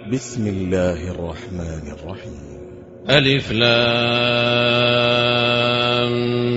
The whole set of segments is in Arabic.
بسم الله الرحمن الرحيم. ألف لام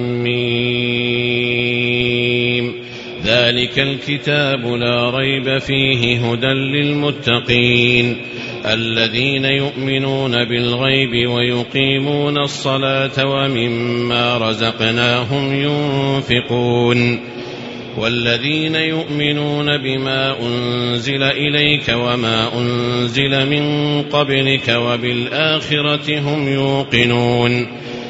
ميم. ذلك الكتاب لا ريب فيه هدى للمتقين الذين يؤمنون بالغيب ويقيمون الصلاة ومما رزقناهم ينفقون والذين يؤمنون بما أنزل إليك وما أنزل من قبلك وبالآخرة هم يوقنون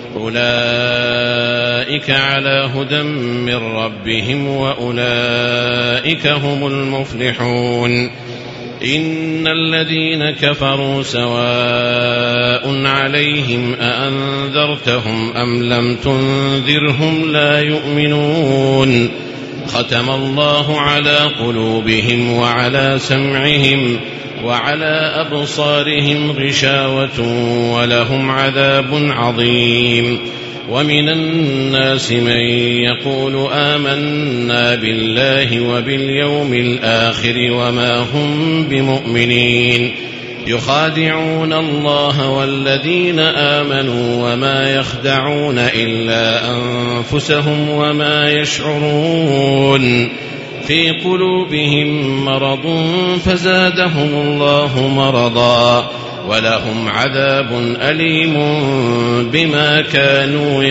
أولئك على هدى من ربهم وأولئك هم المفلحون. إن الذين كفروا سواء عليهم أأنذرتهم أم لم تنذرهم لا يؤمنون ختم الله على قلوبهم وعلى سمعهم وعلى أبصارهم غشاوة ولهم عذاب عظيم. ومن الناس من يقول آمنا بالله وباليوم الآخر وما هم بمؤمنين يخادعون الله والذين آمنوا وما يخدعون إلا أنفسهم وما يشعرون في قلوبهم مرض فزادهم الله مرضا ولهم عذاب أليم بما كانوا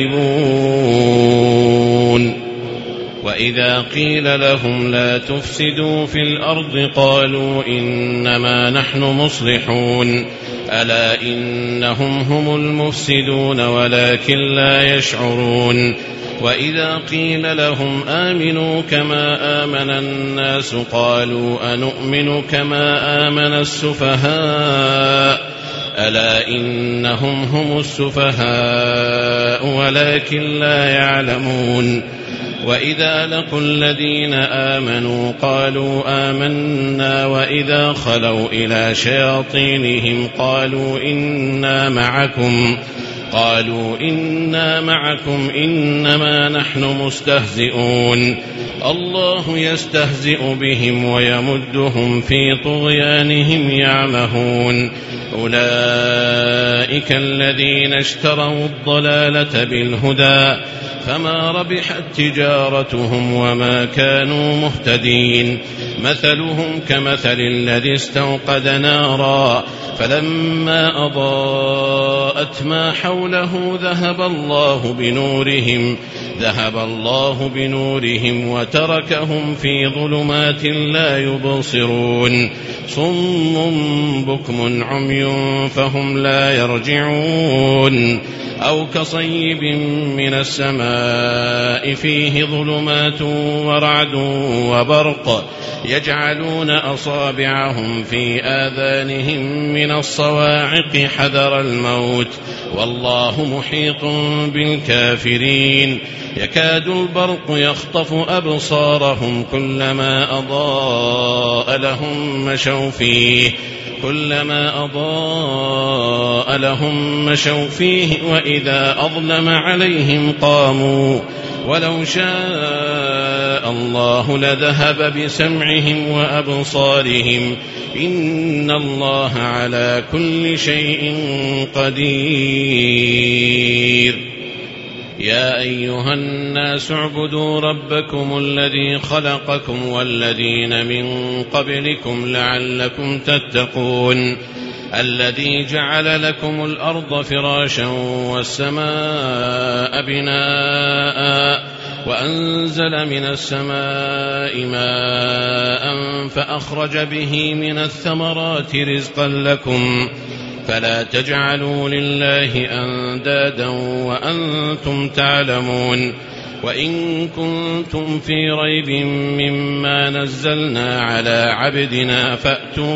يكذبون. وإذا قيل لهم لا تفسدوا في الأرض قالوا إنما نحن مصلحون ألا إنهم هم المفسدون ولكن لا يشعرون. وإذا قيل لهم آمنوا كما آمن الناس قالوا أنؤمن كما آمن السفهاء ألا إنهم هم السفهاء ولكن لا يعلمون. وإذا لقوا الذين آمنوا قالوا آمنا وإذا خلوا إلى شياطينهم قالوا إنا معكم إنما نحن مستهزئون الله يستهزئ بهم ويمدهم في طغيانهم يعمهون. أولئك الذين اشتروا الضلالة بالهدى فما ربحت تجارتهم وما كانوا مهتدين. مثلهم كمثل الذي استوقد نارا فلما أضاءت ما حوله ذهب الله بنورهم وتركهم في ظلمات لا يبصرون صم بكم عمي فهم لا يرجعون. أو كصيب من السماء فيه ظلمات ورعد وبرق يجعلون أصابعهم في آذانهم من الصواعق حذر الموت والله محيط بالكافرين. يكاد البرق يخطف أبصارهم كلما أضاء لهم مشوا فيه وإذا أظلم عليهم قاموا ولو شاء الله لذهب بسمعهم وأبصارهم إن الله على كل شيء قدير. يا أيها الناس اعبدوا ربكم الذي خلقكم والذين من قبلكم لعلكم تتقون الذي جعل لكم الأرض فراشا والسماء بناء وأنزل من السماء ماء فأخرج به من الثمرات رزقا لكم فلا تجعلوا لله أندادا وأنتم تعلمون. وإن كنتم في ريب مما نزلنا على عبدنا فأتوا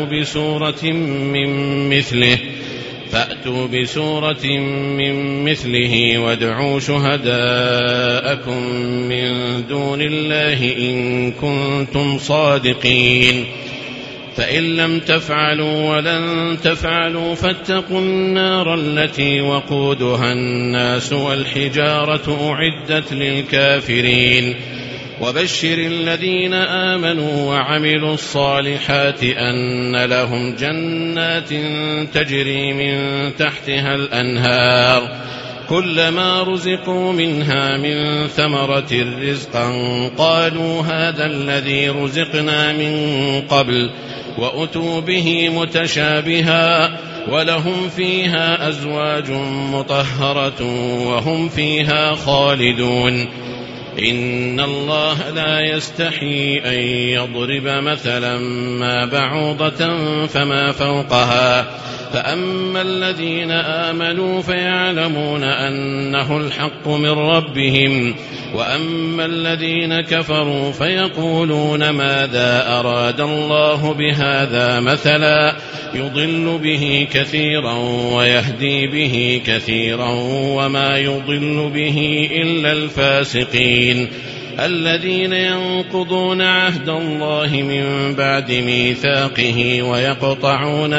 بسورة من مثله وادعوا شهداءكم من دون الله إن كنتم صادقين. فإن لم تفعلوا ولن تفعلوا فاتقوا النار التي وقودها الناس والحجارة أعدت للكافرين. وبشر الذين آمنوا وعملوا الصالحات أن لهم جنات تجري من تحتها الأنهار كلما رزقوا منها من ثمرة رزقا قالوا هذا الذي رزقنا من قبل وأتوا به متشابها ولهم فيها أزواج مطهرة وهم فيها خالدون إن الله لا يستحي أن يضرب مثلا ما بعوضة فما فوقها فأما الذين آمنوا فيعلمون أنه الحق من ربهم وأما الذين كفروا فيقولون ماذا أراد الله بهذا مثلا يضل به كثيرا ويهدي به كثيرا وما يضل به إلا الفاسقين الذين ينقضون عهد الله من بعد ميثاقه ويقطعون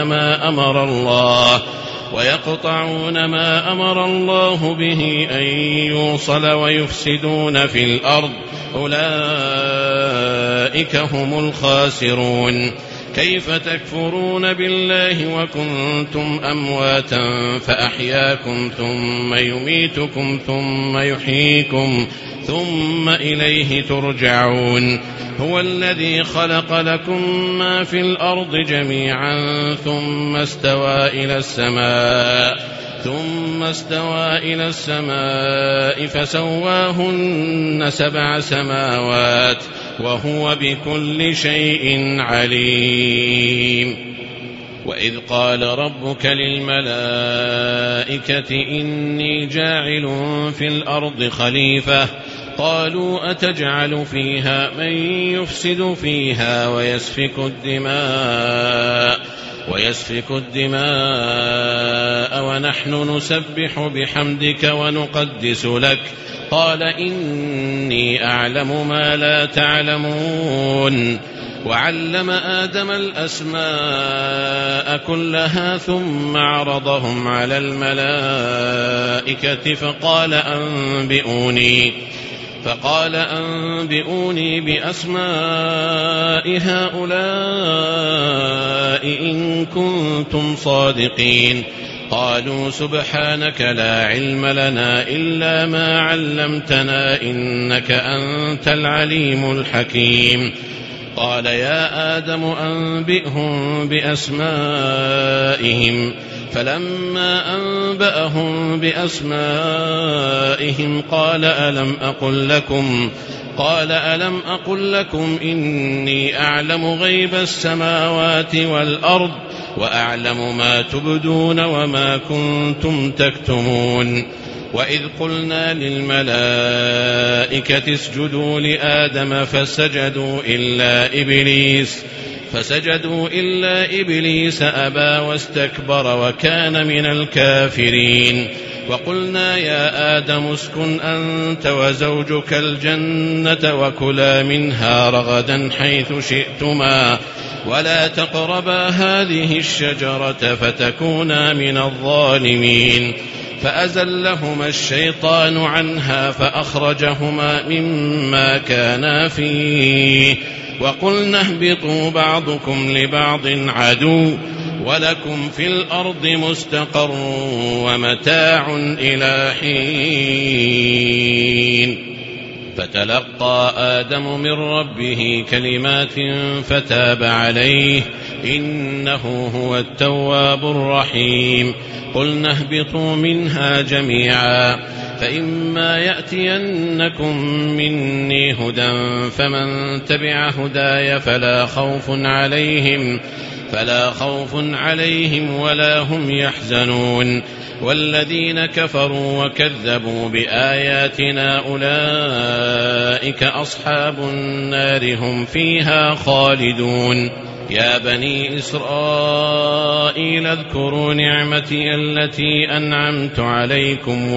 ما أمر الله به أن يوصل ويفسدون في الأرض أولئك هم الخاسرون كيف تكفرون بالله وكنتم أمواتا فأحياكم ثم يميتكم ثم يحييكم ثم إليه ترجعون هو الذي خلق لكم ما في الأرض جميعا ثم استوى إلى السماء فسواهن 7 سماوات وهو بكل شيء عليم وإذ قال ربك للملائكة إني جاعل في الأرض خليفة قالوا أتجعل فيها من يفسد فيها ويسفك الدماء ونحن نسبح بحمدك ونقدس لك قال إني أعلم ما لا تعلمون وعلم آدم الأسماء كلها ثم عرضهم على الملائكة فقال أنبئوني بأسماء هؤلاء إن كنتم صادقين قالوا سبحانك لا علم لنا إلا ما علمتنا إنك أنت العليم الحكيم قال يا آدم أنبئهم بأسمائهم فلما أنبأهم بأسمائهم قال ألم أقل لكم إني أعلم غيب السماوات والأرض وأعلم ما تبدون وما كنتم تكتمون وإذ قلنا للملائكة اسجدوا لآدم فسجدوا إلا إبليس أبى واستكبر وكان من الكافرين وقلنا يا آدم اسكن أنت وزوجك الجنة وكلا منها رغدا حيث شئتما ولا تقربا هذه الشجرة فتكونا من الظالمين فأزلهما الشيطان عنها فأخرجهما مما كانا فيه وقلنا اهبطوا بعضكم لبعض عدو ولكم في الأرض مستقر ومتاع إلى حين فتلقى آدم من ربه كلمات فتاب عليه إنه هو التواب الرحيم قلنا اهبطوا منها جميعا فإما يأتينكم مني هدى فمن تبع هداي فلا خوف عليهم ولا هم يحزنون والذين كفروا وكذبوا بآياتنا أولئك أصحاب النار هم فيها خالدون يا بني إسرائيل اذكروا نعمتي التي أنعمت عليكم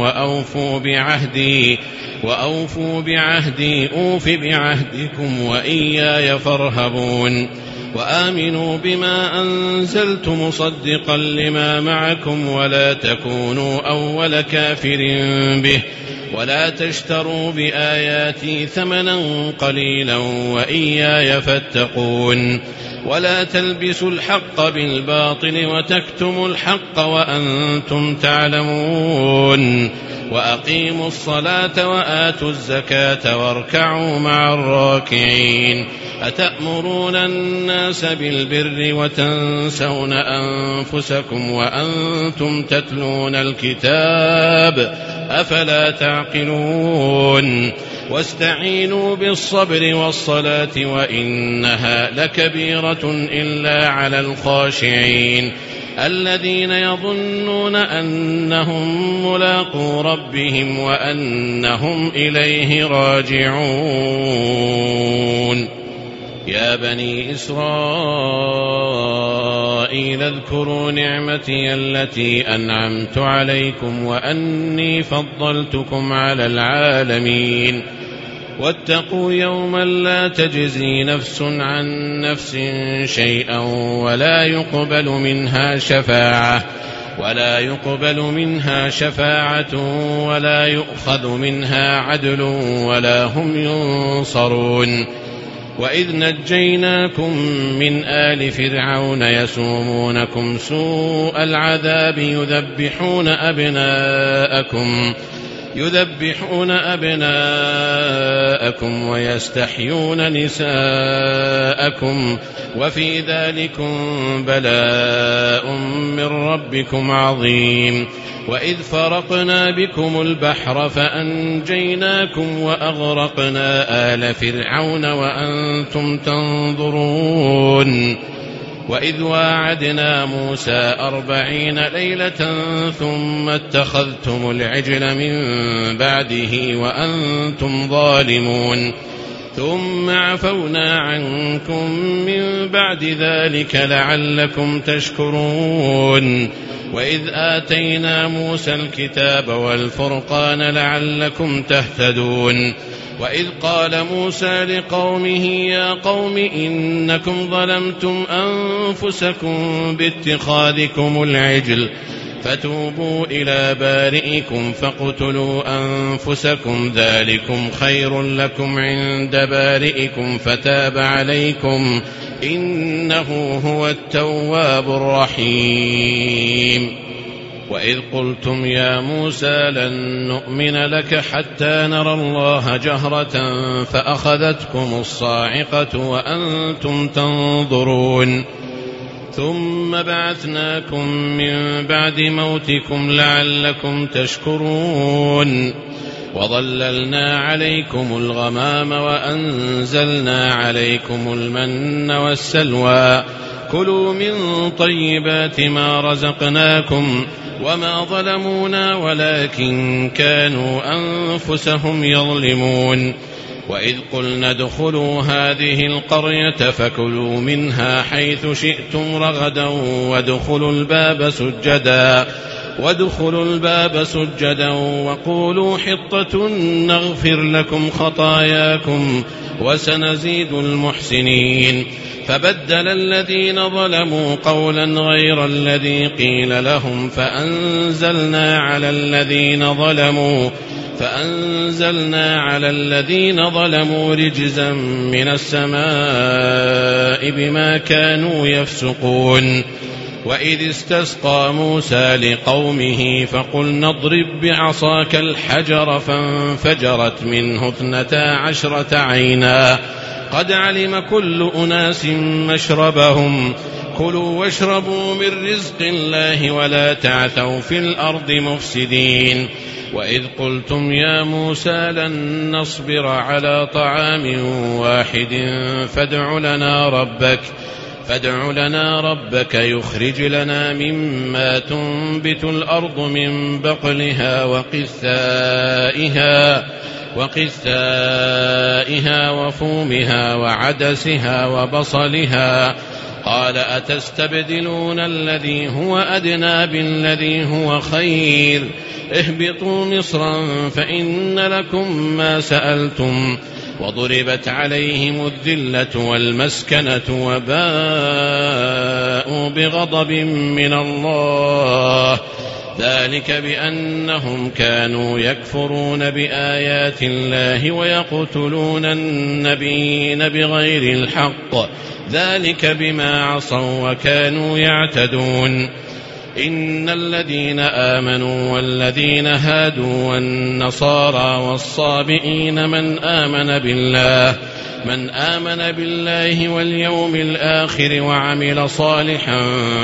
وأوفوا بعهدي أوف بعهدكم وإياي فارهبون وآمنوا بما أنزلت مصدقا لما معكم ولا تكونوا أول كافر به ولا تشتروا بآياتي ثمنا قليلا وإياي فاتقون ولا تلبسوا الحق بالباطل وتكتموا الحق وأنتم تعلمون وأقيموا الصلاة وآتوا الزكاة واركعوا مع الراكعين أتأمرون الناس بالبر وتنسون أنفسكم وأنتم تتلون الكتاب أفلا تعقلون واستعينوا بالصبر والصلاة وإنها لكبيرة إلا على الخاشعين الذين يظنون أنهم ملاقو ربهم وأنهم إليه راجعون. يا بني إسرائيل اذكروا نعمتي التي أنعمت عليكم وأني فضلتكم على العالمين واتقوا يوما لا تجزي نفس عن نفس شيئا ولا يقبل منها شفاعة ولا يؤخذ منها عدل ولا هم ينصرون. وإذ نجيناكم من آل فرعون يسومونكم سوء العذاب يذبحون أبناءكم ويستحيون نساءكم وفي ذلكم بلاء من ربكم عظيم. وإذ فرقنا بكم البحر فأنجيناكم وأغرقنا آل فرعون وأنتم تنظرون. وإذ واعدنا موسى 40 ليلة ثم اتخذتم العجل من بعده وأنتم ظالمون ثم عفونا عنكم من بعد ذلك لعلكم تشكرون. وإذ آتينا موسى الكتاب والفرقان لعلكم تهتدون. وإذ قال موسى لقومه يا قوم إنكم ظلمتم أنفسكم باتخاذكم العجل فتوبوا إلى بارئكم فاقتلوا أنفسكم ذلكم خير لكم عند بارئكم فتاب عليكم إنه هو التواب الرحيم. وإذ قلتم يا موسى لن نؤمن لك حتى نرى الله جهرة فأخذتكم الصاعقة وأنتم تنظرون ثم بعثناكم من بعد موتكم لعلكم تشكرون. وظللنا عليكم الغمام وأنزلنا عليكم المن والسلوى كلوا من طيبات ما رزقناكم وما ظلمونا ولكن كانوا أنفسهم يظلمون. وإذ قلنا ادخلوا هذه القرية فكلوا منها حيث شئتم رغدا وادخلوا الباب سجدا وقولوا حطة نغفر لكم خطاياكم وسنزيد المحسنين. فبدل الذين ظلموا قولا غير الذي قيل لهم فأنزلنا على الذين ظلموا رجزا من السماء بما كانوا يفسقون. وإذ استسقى موسى لقومه فقلنا اضرب بعصاك الحجر فانفجرت منه 12 عينا قد علم كل أناس مشربهم كلوا واشربوا من رزق الله ولا تعثوا في الأرض مفسدين. وإذ قلتم يا موسى لن نصبر على طعام واحد فادع لنا ربك يخرج لنا مما تنبت الأرض من بقلها وقثائها وفومها وعدسها وبصلها قال أتستبدلون الذي هو أدنى بالذي هو خير اهبطوا مصرا فإن لكم ما سألتم وضربت عليهم الذلة والمسكنة وباءوا بغضب من الله ذلك بأنهم كانوا يكفرون بآيات الله ويقتلون النبيين بغير الحق، ذلك بما عصوا وكانوا يعتدون. إن الذين آمنوا والذين هادوا والنصارى والصابئين من آمن بالله واليوم الآخر وعمل صالحا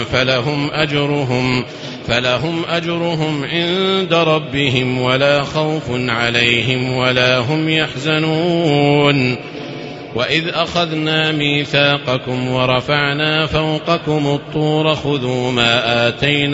فلهم أجرهم عند ربهم ولا خوف عليهم ولا هم يحزنون. وإذ أخذنا ميثاقكم ورفعنا فوقكم الطور خذوا ما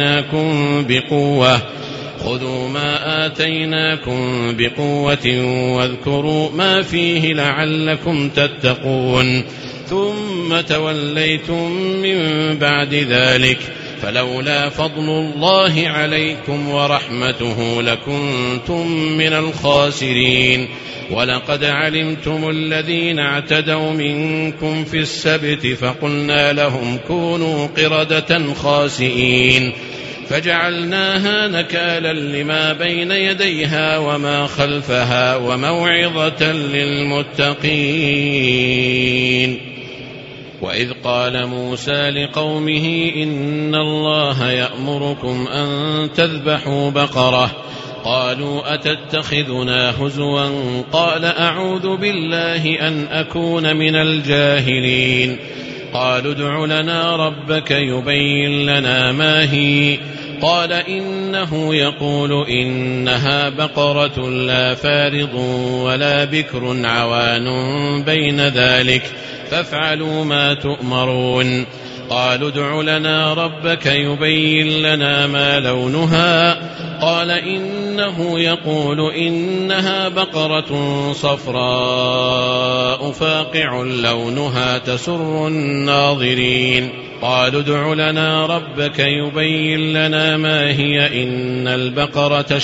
آتيناكم بقوة واذكروا ما فيه لعلكم تتقون. ثم توليتم من بعد ذلك فلولا فضل الله عليكم ورحمته لكنتم من الخاسرين. ولقد علمتم الذين اعتدوا منكم في السبت فقلنا لهم كونوا قردة خاسئين فجعلناها نكالا لما بين يديها وما خلفها وموعظة للمتقين. وإذ قال موسى لقومه إن الله يأمركم أن تذبحوا بقرة قالوا أتتخذنا هزوا قال أعوذ بالله أن أكون من الجاهلين. قالوا ادع لنا ربك يبين لنا ما هي قال إنه يقول إنها بقرة لا فارض ولا بكر عوان بين ذلك فافعلوا ما تؤمرون. قالوا ادع لنا ربك يبين لنا ما لونها قال إنه يقول إنها بقرة صفراء فاقع لونها تسر الناظرين. قالوا ادع لنا ربك يبين لنا ما هي إن البقرة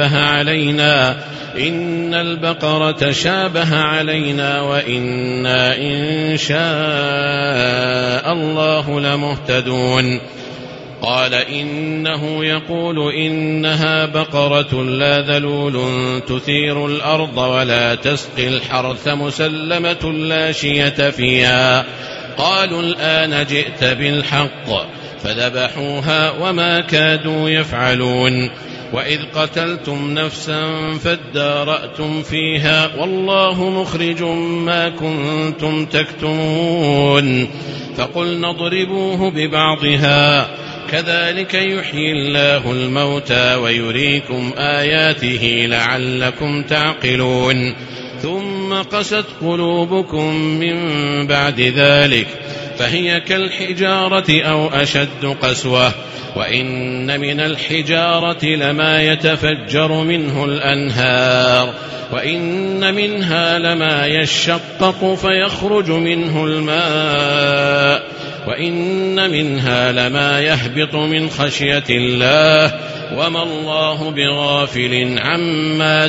شابه علينا وإنا إن شاء الله لمهتدون. قال إنه يقول إنها بقرة لا ذلول تثير الأرض ولا تسقي الحرث مسلمة لا شية فيها. قالوا الآن جئت بالحق فذبحوها وما كادوا يفعلون. وإذ قتلتم نفسا فادارأتم فيها والله مخرج ما كنتم تكتمون. فقلنا اضربوه ببعضها كذلك يحيي الله الموتى ويريكم آياته لعلكم تعقلون. ثم قست قلوبكم من بعد ذلك فهي كالحجارة أو أشد قسوة. وإن من الحجارة لما يتفجر منه الأنهار وإن منها لما يشقق فيخرج منه الماء وإن منها لما يهبط من خشية الله وما الله بغافل عما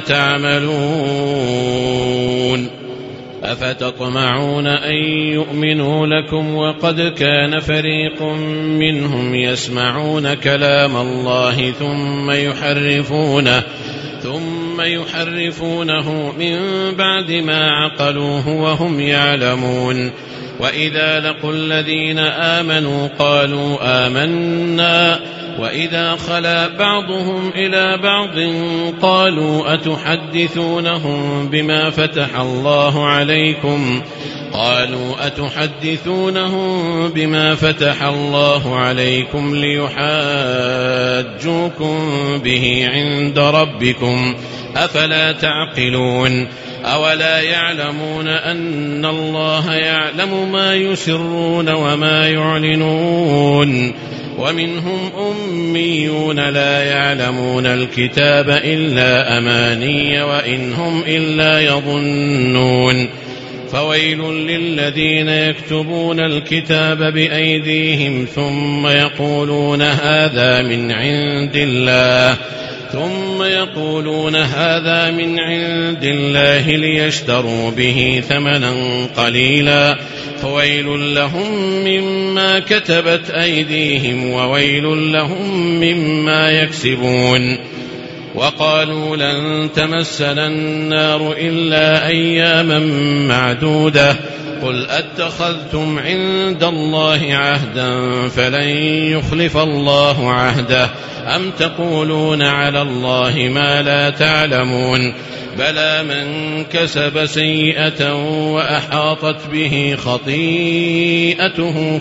تعملون. أفتطمعون أن يؤمنوا لكم وقد كان فريق منهم يسمعون كلام الله ثم يحرفونه من بعد ما عقلوه وهم يعلمون. وإذا لقوا الذين آمنوا قالوا آمنا وإذا خلا بعضهم إلى بعض قالوا أتحدثونهم بما فتح الله عليكم ليحاجوكم به عند ربكم أفلا تعقلون. أولا يعلمون أن الله يعلم ما يسرون وما يعلنون. ومنهم أميون لا يعلمون الكتاب إلا أماني وإن هم إلا يظنون. فويل للذين يكتبون الكتاب بأيديهم ثم يقولون هذا من عند الله ليشتروا به ثمنا قليلا فويل لهم مما كتبت أيديهم وويل لهم مما يكسبون. وقالوا لن تمسنا النار إلا أياما معدودة قل أتخذتم عند الله عهدا فلن يخلف الله عهده أم تقولون على الله ما لا تعلمون بلى من كسب سيئة وأحاطت به خطيئته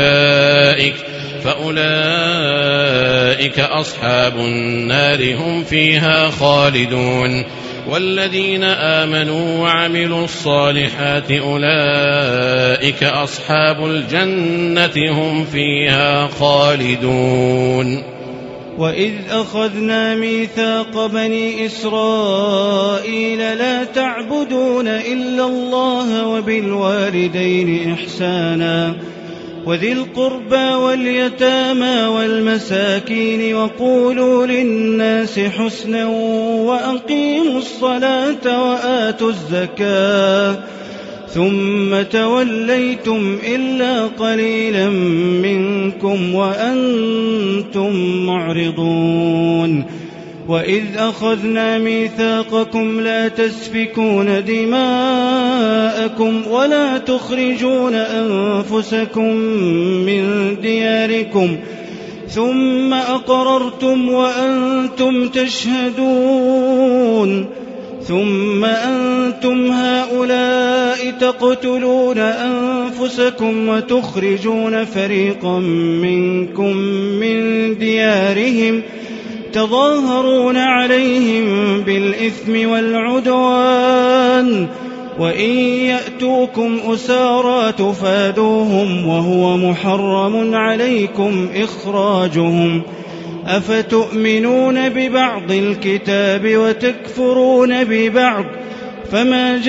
فأولئك أصحاب النار هم فيها خالدون. والذين آمنوا وعملوا الصالحات أولئك أصحاب الجنة هم فيها خالدون. وإذ أخذنا ميثاق بني إسرائيل لا تعبدون إلا الله وبالوالدين إحسانا وذي القربى واليتامى والمساكين وقولوا للناس حسنا وأقيموا الصلاة وآتوا الزكاة ثم توليتم إلا قليلا منكم وأنتم معرضون. وإذ أخذنا ميثاقكم لا تسفكون دماءكم ولا تخرجون أنفسكم من دياركم ثم أقررتم وأنتم تشهدون ثم أنتم هؤلاء تقتلون أنفسكم وتخرجون فريقا منكم من ديارهم تظاهرون عليهم بالإثم والعدوان وإن يأتوكم أسارى تفادوهم وهو محرم عليكم إخراجهم أفتؤمنون ببعض الكتاب وتكفرون ببعض فما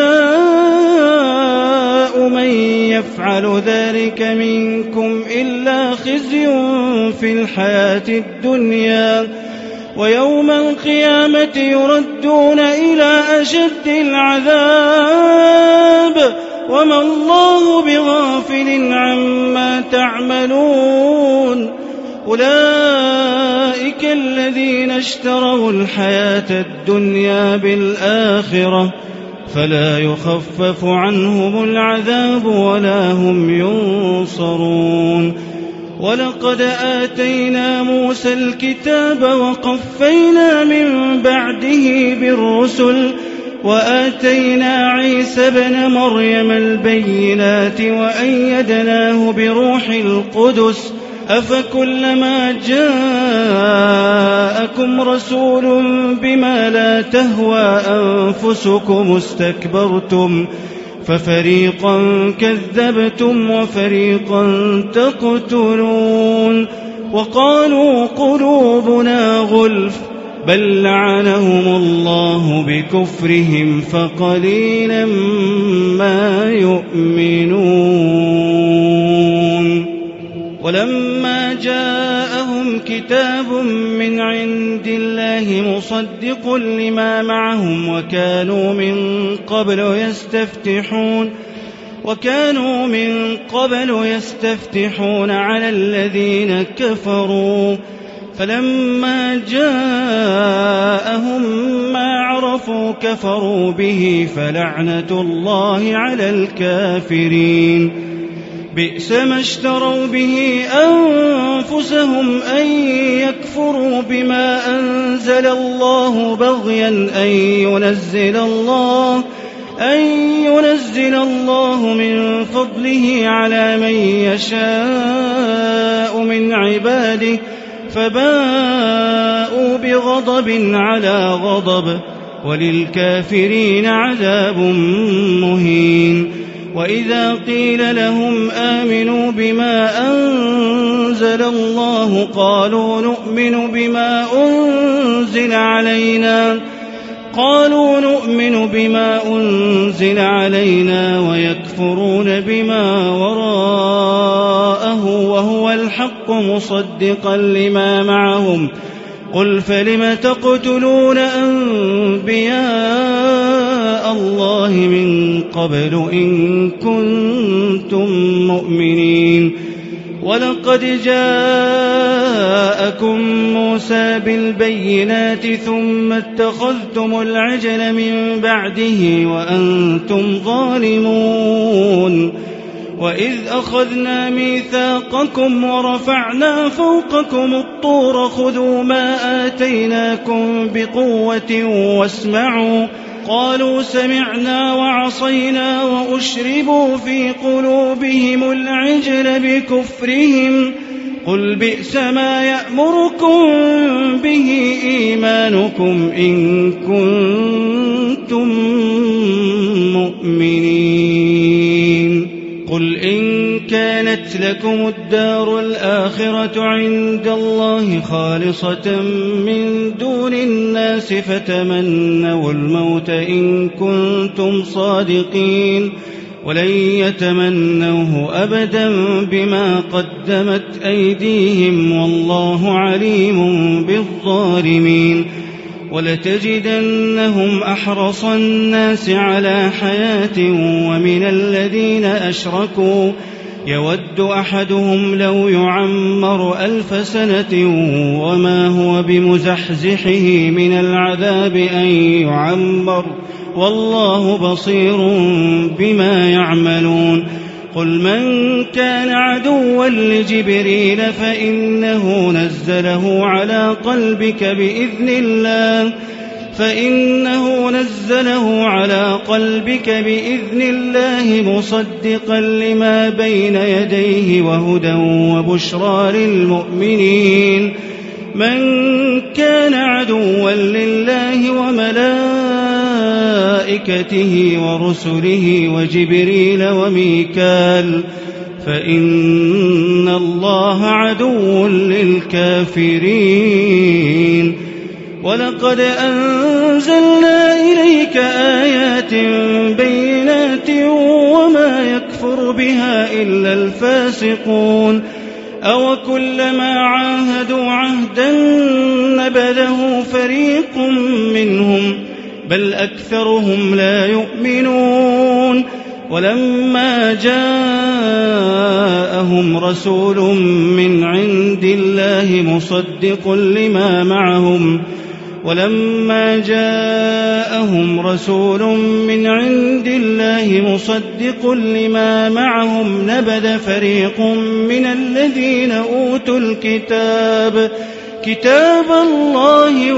جزاء من يفعل ذلك منكم إلا خزي في الحياة الدنيا ويوم القيامة يردون إلى أشد العذاب وما الله بغافل عما تعملون. أولئك الذين اشتروا الحياة الدنيا بالآخرة فلا يخفف عنهم العذاب ولا هم ينصرون. ولقد آتينا موسى الكتاب وقفينا من بعده بالرسل وآتينا عيسى ابن مريم البينات وأيدناه بروح القدس أفكلما جاءكم رسول بما لا تهوى أنفسكم استكبرتم ففريقا كذبتم وفريقا تقتلون. وقالوا قلوبنا غلف بل لعنهم الله بكفرهم فقليلا ما يؤمنون. ولما جاءهم كتاب من عند الله مصدق لما معهم وكانوا من قبل يستفتحون على الذين كفروا فلما جاءهم ما عرفوا كفروا به فلعنة الله على الكافرين. بئس ما اشتروا به أنفسهم أن يكفروا بما أنزل الله بغيا أن ينزل الله من فضله على من يشاء من عباده فباءوا بغضب على غضب وللكافرين عذاب مهين. وإذا قيل لهم آمنوا بما أنزل الله قالوا نؤمن بما أنزل علينا ويكفرون بما وراءه وهو الحق مصدقا لما معهم قل فلم تقتلون أنبياء الله من قبل إن كنتم مؤمنين. ولقد جاءكم موسى بالبينات ثم اتخذتم العجل من بعده وأنتم ظالمون. وإذ أخذنا ميثاقكم ورفعنا فوقكم الطور خذوا ما آتيناكم بقوة واسمعوا قالوا سمعنا وعصينا وأشربوا في قلوبهم العجل بكفرهم قل بئس ما يأمركم به إيمانكم إن كنتم مؤمنين. قل إن كانت لكم الدار الآخرة عند الله خالصة من دون الناس فتمنوا الموت إن كنتم صادقين ولن يتمنوه أبدا بما قدمت أيديهم والله عليم بالظالمين. ولتجدنهم أحرص الناس على حياة ومن الذين أشركوا يود أحدهم لو يعمر 1000 سنة وما هو بمزحزحه من العذاب أن يعمر والله بصير بما يعملون. قل من كان عدوا لجبريل فإنه نزله على قلبك بإذن الله مصدقا لما بين يديه وهدى وبشرى للمؤمنين. من كان عدوا لله وملائكته ورسله وجبريل وميكال فإن الله عدو للكافرين. ولقد أنزلنا إليك آيات بينات وما يكفر بها إلا الفاسقون. أوكلما عاهدوا عهدا نبذه فريق منهم بل أكثرهم لا يؤمنون. ولما جاءهم رسول من عند الله مصدق لما معهم نبذ فريق من الذين أوتوا الكتاب كتاب الله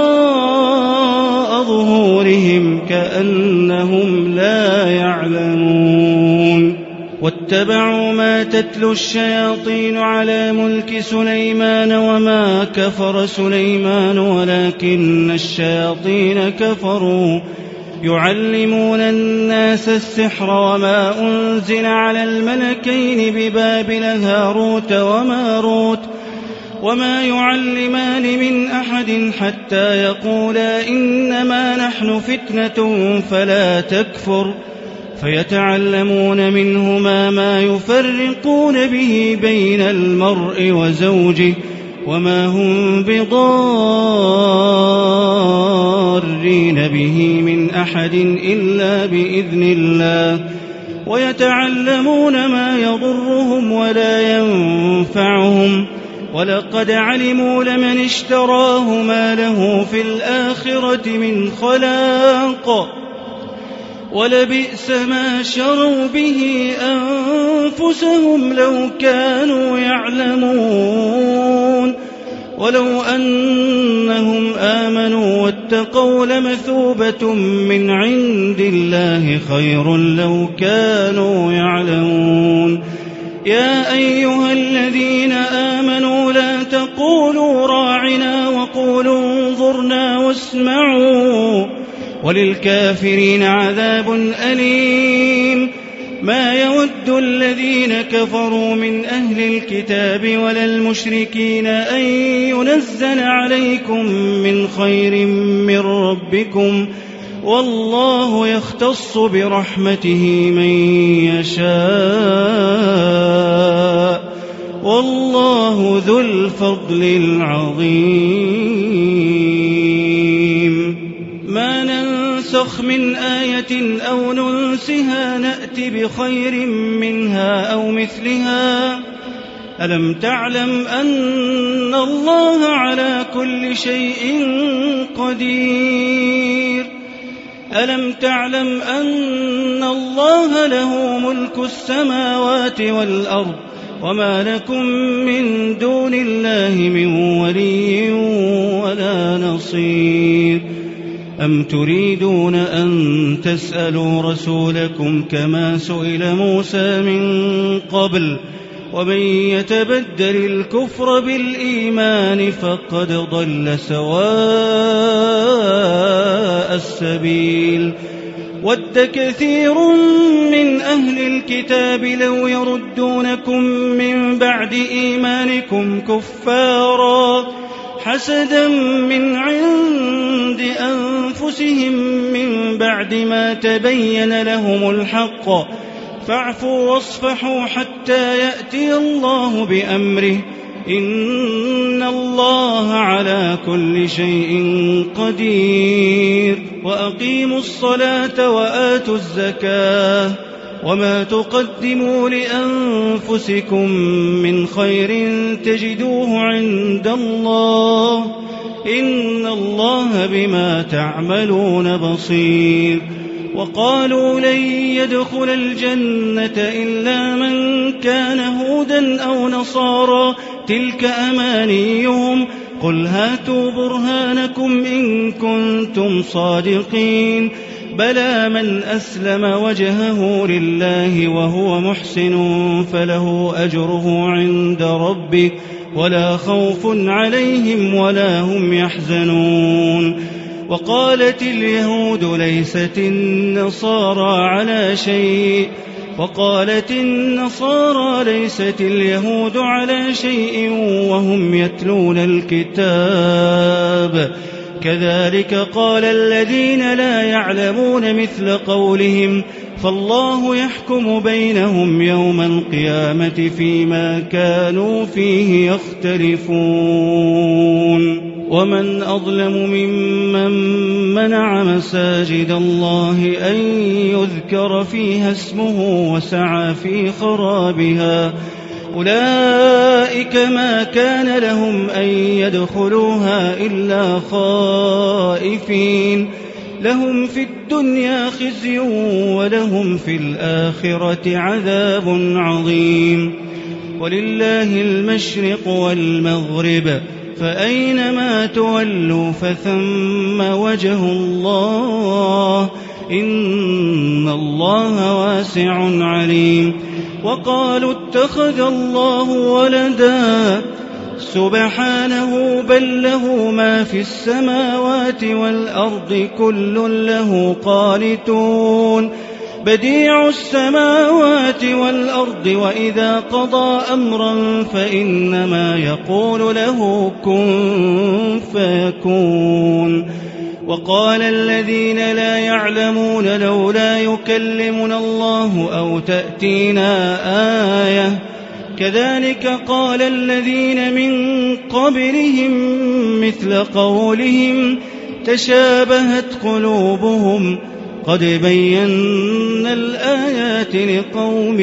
وراء ظهورهم كأنهم لا يعلمون. واتبعوا ما تتلو الشياطين على ملك سليمان وما كفر سليمان ولكن الشياطين كفروا يعلمون الناس السحر وما أنزل على الملكين ببابل هاروت وماروت وما يعلمان من أحد حتى يقولا إنما نحن فتنة فلا تكفر فيتعلمون منهما ما يفرقون به بين المرء وزوجه وما هم بضارين به من أحد إلا بإذن الله ويتعلمون ما يضرهم ولا ينفعهم ولقد علموا لمن اشتراه ما له في الآخرة من خلاق ولبئس ما شروا به أنفسهم لو كانوا يعلمون. ولو أنهم آمنوا واتقوا لمثوبة من عند الله خير لو كانوا يعلمون. يا أيها الذين آمنوا لا تقولوا راعنا وقولوا انظرنا واسمعوا وللكافرين عذاب أليم. ما يود الذين كفروا من أهل الكتاب ولا المشركين أن ينزل عليكم من خير من ربكم والله يختص برحمته من يشاء والله ذو الفضل العظيم. ما ننسخ ننسخ من آية أو ننسها نأت بخير منها أو مثلها ألم تعلم أن الله على كل شيء قدير ألم تعلم أن الله له ملك السماوات والأرض وما لكم من دون الله من ولي ولا نصير أم تريدون أن تسألوا رسولكم كما سئل موسى من قبل ومن يتبدل الكفر بالإيمان فقد ضل سواء السبيل ود كثير من أهل الكتاب لو يردونكم من بعد إيمانكم كفارا حسدا من عند أنفسهم من بعد ما تبين لهم الحق فاعفوا واصفحوا حتى يأتي الله بأمره إن الله على كل شيء قدير وأقيموا الصلاة وآتوا الزكاة وما تقدموا لأنفسكم من خير تجدوه عند الله إن الله بما تعملون بصير وقالوا لن يدخل الجنة إلا من كان هودا أو نصارى تلك أمانيهم قل هاتوا برهانكم إن كنتم صادقين بلى من أسلم وجهه لله وهو محسن فله أجره عند ربه ولا خوف عليهم ولا هم يحزنون وقالت اليهود ليست النصارى على شيء وقالت النصارى ليست اليهود على شيء وهم يتلون الكتاب كذلك قال الذين لا يعلمون مثل قولهم فالله يحكم بينهم يوم القيامة فيما كانوا فيه يختلفون ومن أظلم ممن منع مساجد الله أن يذكر فيها اسمه وسعى في خرابها أولئك ما كان لهم أن يدخلوها إلا خائفين لهم في الدنيا خزي ولهم في الآخرة عذاب عظيم ولله المشرق والمغرب فأينما تولوا فثم وجه الله إن الله واسع عليم وقالوا اتخذ الله ولدا سبحانه بل له ما في السماوات والأرض كل له قانتون بديع السماوات والأرض وإذا قضى أمرا فإنما يقول له كن فيكون وقال الذين لا يعلمون لولا يكلمنا الله أو تأتينا آية كذلك قال الذين من قبلهم مثل قولهم تشابهت قلوبهم قد بينا الآيات لقوم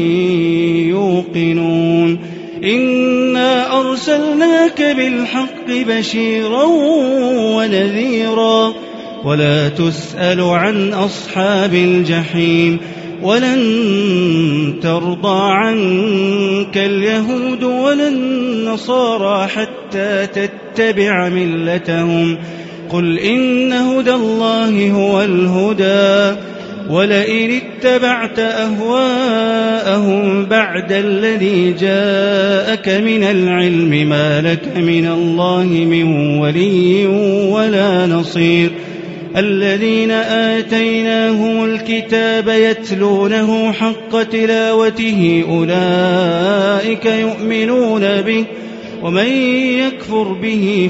يوقنون إنا أرسلناك بالحق بشيرا ونذيرا ولا تسأل عن أصحاب الجحيم ولن ترضى عنك اليهود ولا النصارى حتى تتبع ملتهم قل إن هدى الله هو الهدى ولئن اتبعت أهواءهم بعد الذي جاءك من العلم ما لك من الله من ولي ولا نصير الذين آتيناهم الكتاب يتلونه حق تلاوته أولئك يؤمنون به ومن يكفر به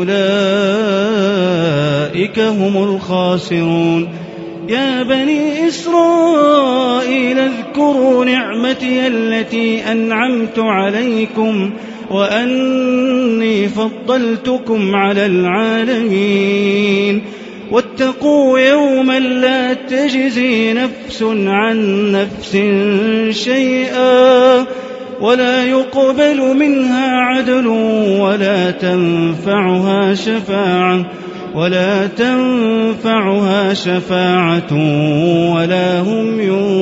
فأولئك هم الخاسرون يا بني إسرائيل اذكروا نعمتي التي أنعمت عليكم وأني فضلتكم على العالمين واتقوا يوما لا تجزي نفس عن نفس شيئا ولا يقبل منها عدل ولا تنفعها شفاعة ولا هم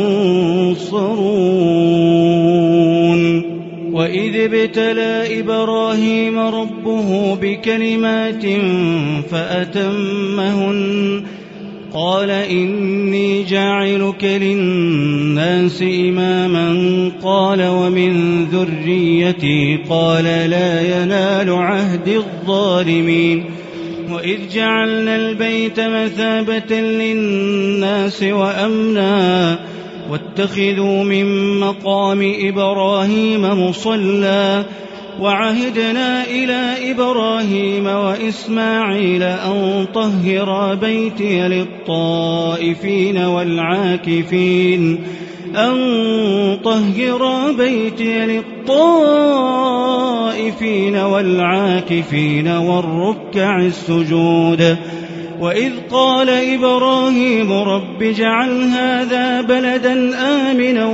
ينصرون. وإذ ابتلى إبراهيم ربه بكلمات فأتمهن قال إني جاعلك للناس إماما قال ومن ذريتي قال لا ينال عهد الظالمين. وإذ جعلنا البيت مثابة للناس وأمنا واتخذوا من مقام إبراهيم مصلى وعهدنا إلى إبراهيم وإسماعيل أن طهرا بيتي للطائفين والعاكفين والركع السجود. وإذ قال إبراهيم رب اجعل هذا بلدا آمنا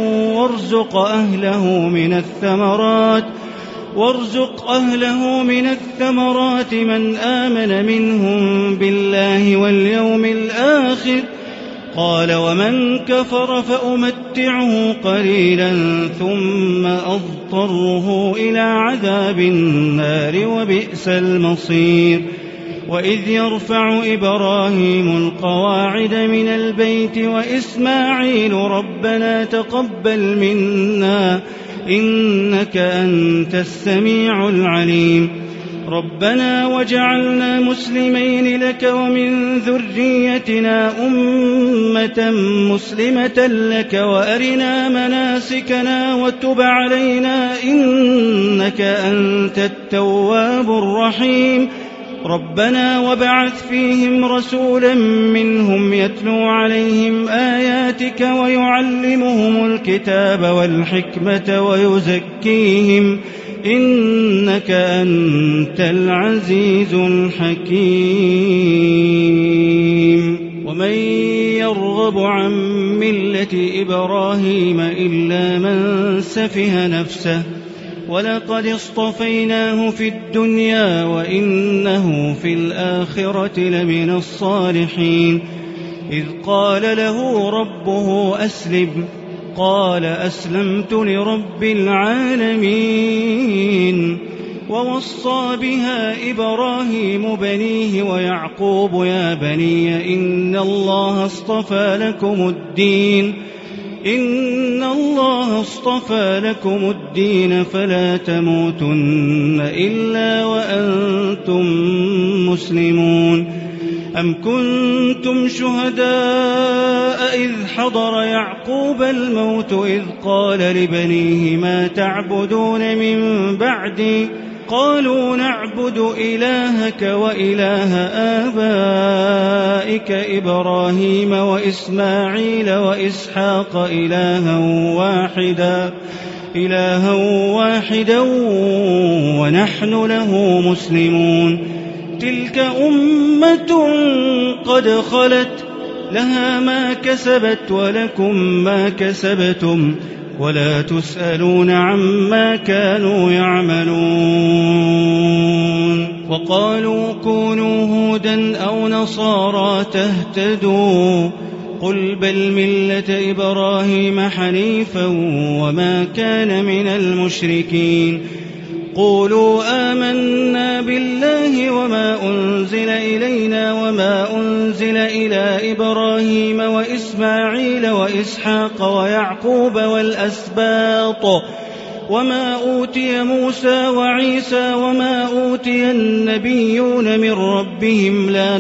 وارزق أهله من الثمرات من آمن منهم بالله واليوم الآخر قال ومن كفر فأمتعه قليلا ثم أضطره إلى عذاب النار وبئس المصير. وإذ يرفع إبراهيم القواعد من البيت وإسماعيل ربنا تقبل منا إنك أنت السميع العليم. ربنا واجعلنا مسلمين لك ومن ذريتنا أمة مسلمة لك وأرنا مناسكنا وتب علينا إنك أنت التواب الرحيم. ربنا وابعث فيهم رسولا منهم يتلو عليهم آياتك ويعلمهم الكتاب والحكمة ويزكيهم إنك أنت العزيز الحكيم. ومن يرغب عن ملة إبراهيم إلا من سفه نفسه ولقد اصطفيناه في الدنيا وإنه في الآخرة لمن الصالحين. إذ قال له ربه أسلم قال أسلمت لرب العالمين. ووصى بها إبراهيم بنيه ويعقوب يا بني إن الله اصطفى لكم الدين فلا تموتن إلا وأنتم مسلمون. أم كنتم شهداء إذ حضر يعقوب الموت إذ قال لبنيه ما تعبدون من بعدي قالوا نعبد إلهك وإله آبائك إبراهيم وإسماعيل وإسحاق إلها واحدا ونحن له مسلمون. تلك أمة قد خلت لها ما كسبت ولكم ما كسبتم ولا تسألون عما كانوا يعملون. وقالوا كونوا هودا أو نصارى تهتدوا قل بل ملة إبراهيم حنيفا وما كان من المشركين. قولوا آمنا بالله وما أنزل إلينا وما أنزل إلى إبراهيم وإسماعيل وإسحاق ويعقوب والأسباط وما أوتي موسى وعيسى وما أوتي النبيون من ربهم لا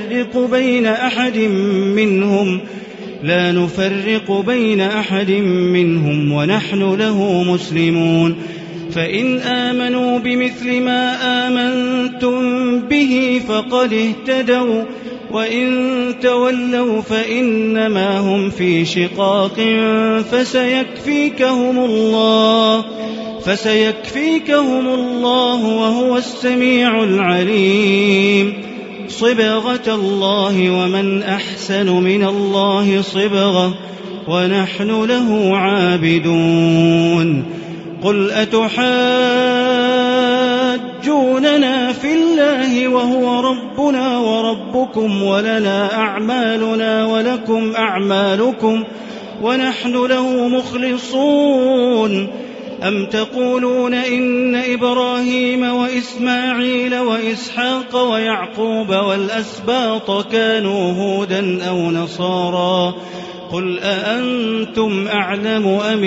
نفرق بين أحد منهم ونحن له مسلمون. فإن آمنوا بمثل ما آمنتم به فقد اهتدوا وإن تولوا فإنما هم في شقاق فسيكفيكهم الله وهو السميع العليم. صبغة الله ومن أحسن من الله صبغة ونحن له عابدون قل أتحاجوننا في الله وهو ربنا وربكم ولنا أعمالنا ولكم أعمالكم ونحن له مخلصون أم تقولون إن إبراهيم وإسماعيل وإسحاق ويعقوب والأسباط كانوا هودا أو نصارى قل أأنتم أعلم أم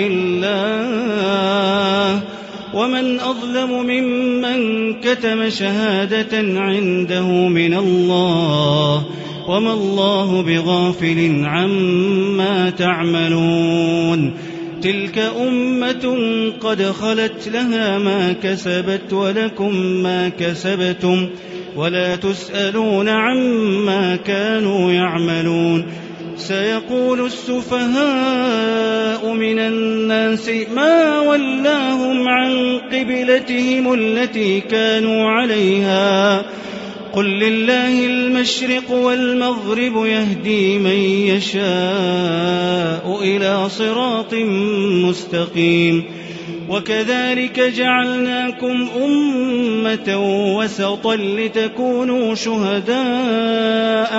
الله ومن أظلم ممن كتم شهادة عنده من الله وما الله بغافل عما تعملون تلك أمة قد خلت لها ما كسبت ولكم ما كسبتم ولا تسألون عما كانوا يعملون سيقول السفهاء من الناس ما ولاهم عن قبلتهم التي كانوا عليها قل لله المشرق والمغرب يهدي من يشاء إلى صراط مستقيم وكذلك جعلناكم أمة وسطا لتكونوا شهداء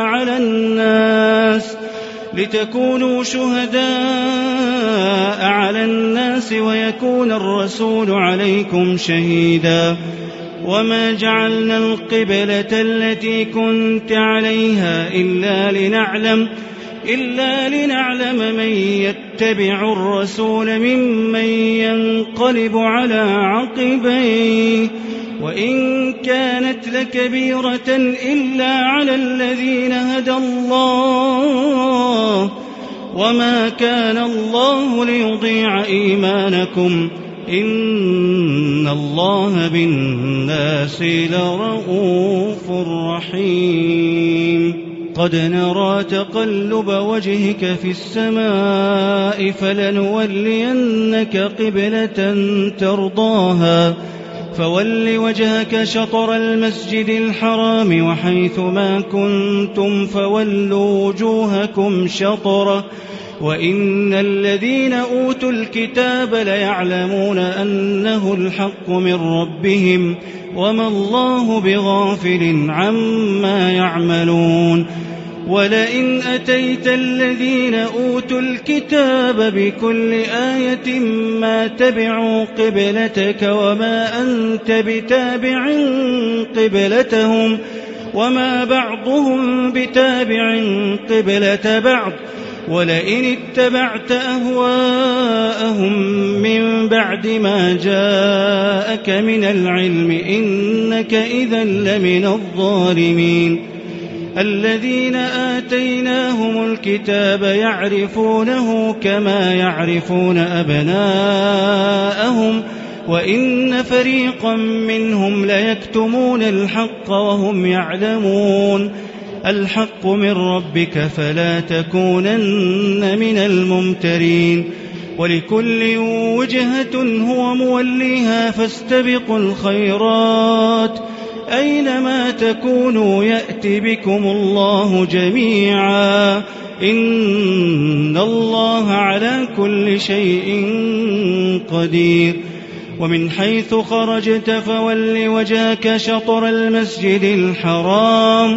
على الناس ويكون الرسول عليكم شهيدا وما جعلنا القبلة التي كنت عليها إلا لنعلم من يتبع الرسول ممن ينقلب على عقبيه وإن كانت لكبيرة إلا على الذين هدى الله وما كان الله ليضيع إيمانكم إن الله بالناس لرءوف رحيم قد نرى تقلب وجهك في السماء فلنولينك قبلة ترضاها فول وجهك شطر المسجد الحرام وحيث ما كنتم فولوا وجوهكم شطره وإن الذين أوتوا الكتاب ليعلمون أنه الحق من ربهم وما الله بغافل عما يعملون ولئن أتيت الذين أوتوا الكتاب بكل آية ما تبعوا قبلتك وما أنت بتابع قبلتهم وما بعضهم بتابع قبلة بعض ولئن اتبعت أهواءهم من بعد ما جاءك من العلم إنك إذا لمن الظالمين الذين آتيناهم الكتاب يعرفونه كما يعرفون أبناءهم وإن فريقا منهم ليكتمون الحق وهم يعلمون الحق من ربك فلا تكونن من الممترين ولكل وجهة هو موليها فاستبقوا الخيرات أينما تكونوا يأت بكم الله جميعا إن الله على كل شيء قدير ومن حيث خرجت فول وجهك شطر المسجد الحرام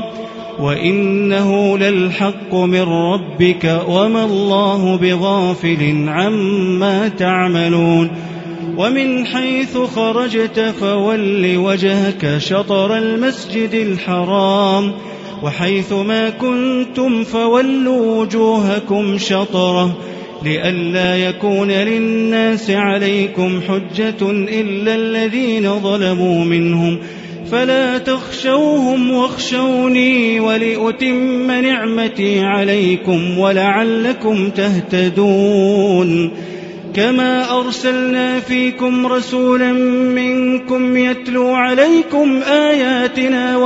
وإنه للحق من ربك وما الله بغافل عما تعملون ومن حيث خرجت فول وجهك شطر المسجد الحرام وحيث ما كنتم فولوا وجوهكم شطره لئلا يكون للناس عليكم حجة إلا الذين ظلموا منهم فلا تخشوهم واخشوني ولأتم نعمتي عليكم ولعلكم تهتدون كما أرسلنا فيكم رسولا منكم يتلو عليكم آياتنا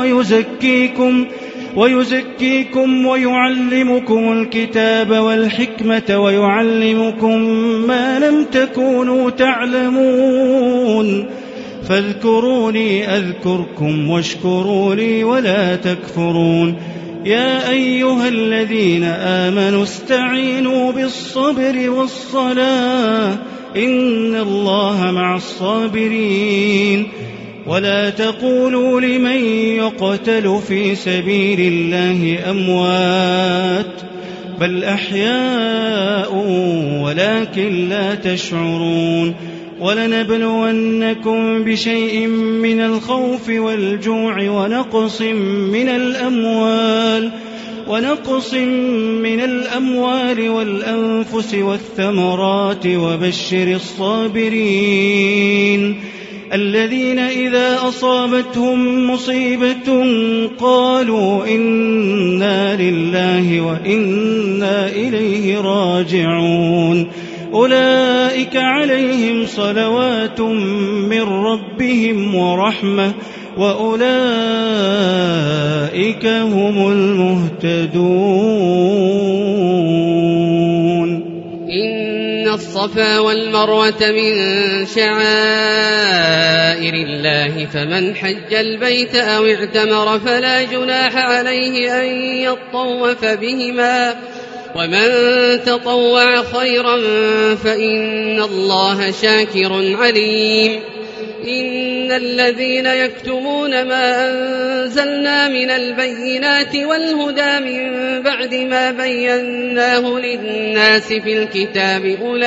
ويزكيكم ويعلمكم الكتاب والحكمة ويعلمكم ما لم تكونوا تعلمون فاذكروني أذكركم واشكروا لي ولا تكفرون. يا أيها الذين آمنوا استعينوا بالصبر والصلاة إن الله مع الصابرين. ولا تقولوا لمن يقتل في سبيل الله أموات بل أحياء ولكن لا تشعرون. ولنبلونكم بشيء من الخوف والجوع ونقص من الأموال والأنفس والثمرات وبشر الصابرين الذين إذا أصابتهم مصيبة قالوا إنا لله وإنا إليه راجعون. أولئك عليهم صلوات من ربهم ورحمة وأولئك هم المهتدون. إن الصفا والمروة من شعائر الله فمن حج البيت أو اعتمر فلا جناح عليه أن يطوف بهما ومن تطوع خيرا فإن الله شاكر عليم. إن الذين يكتمون ما أنزلنا من البينات والهدى من بعد ما بيناه للناس في الكتاب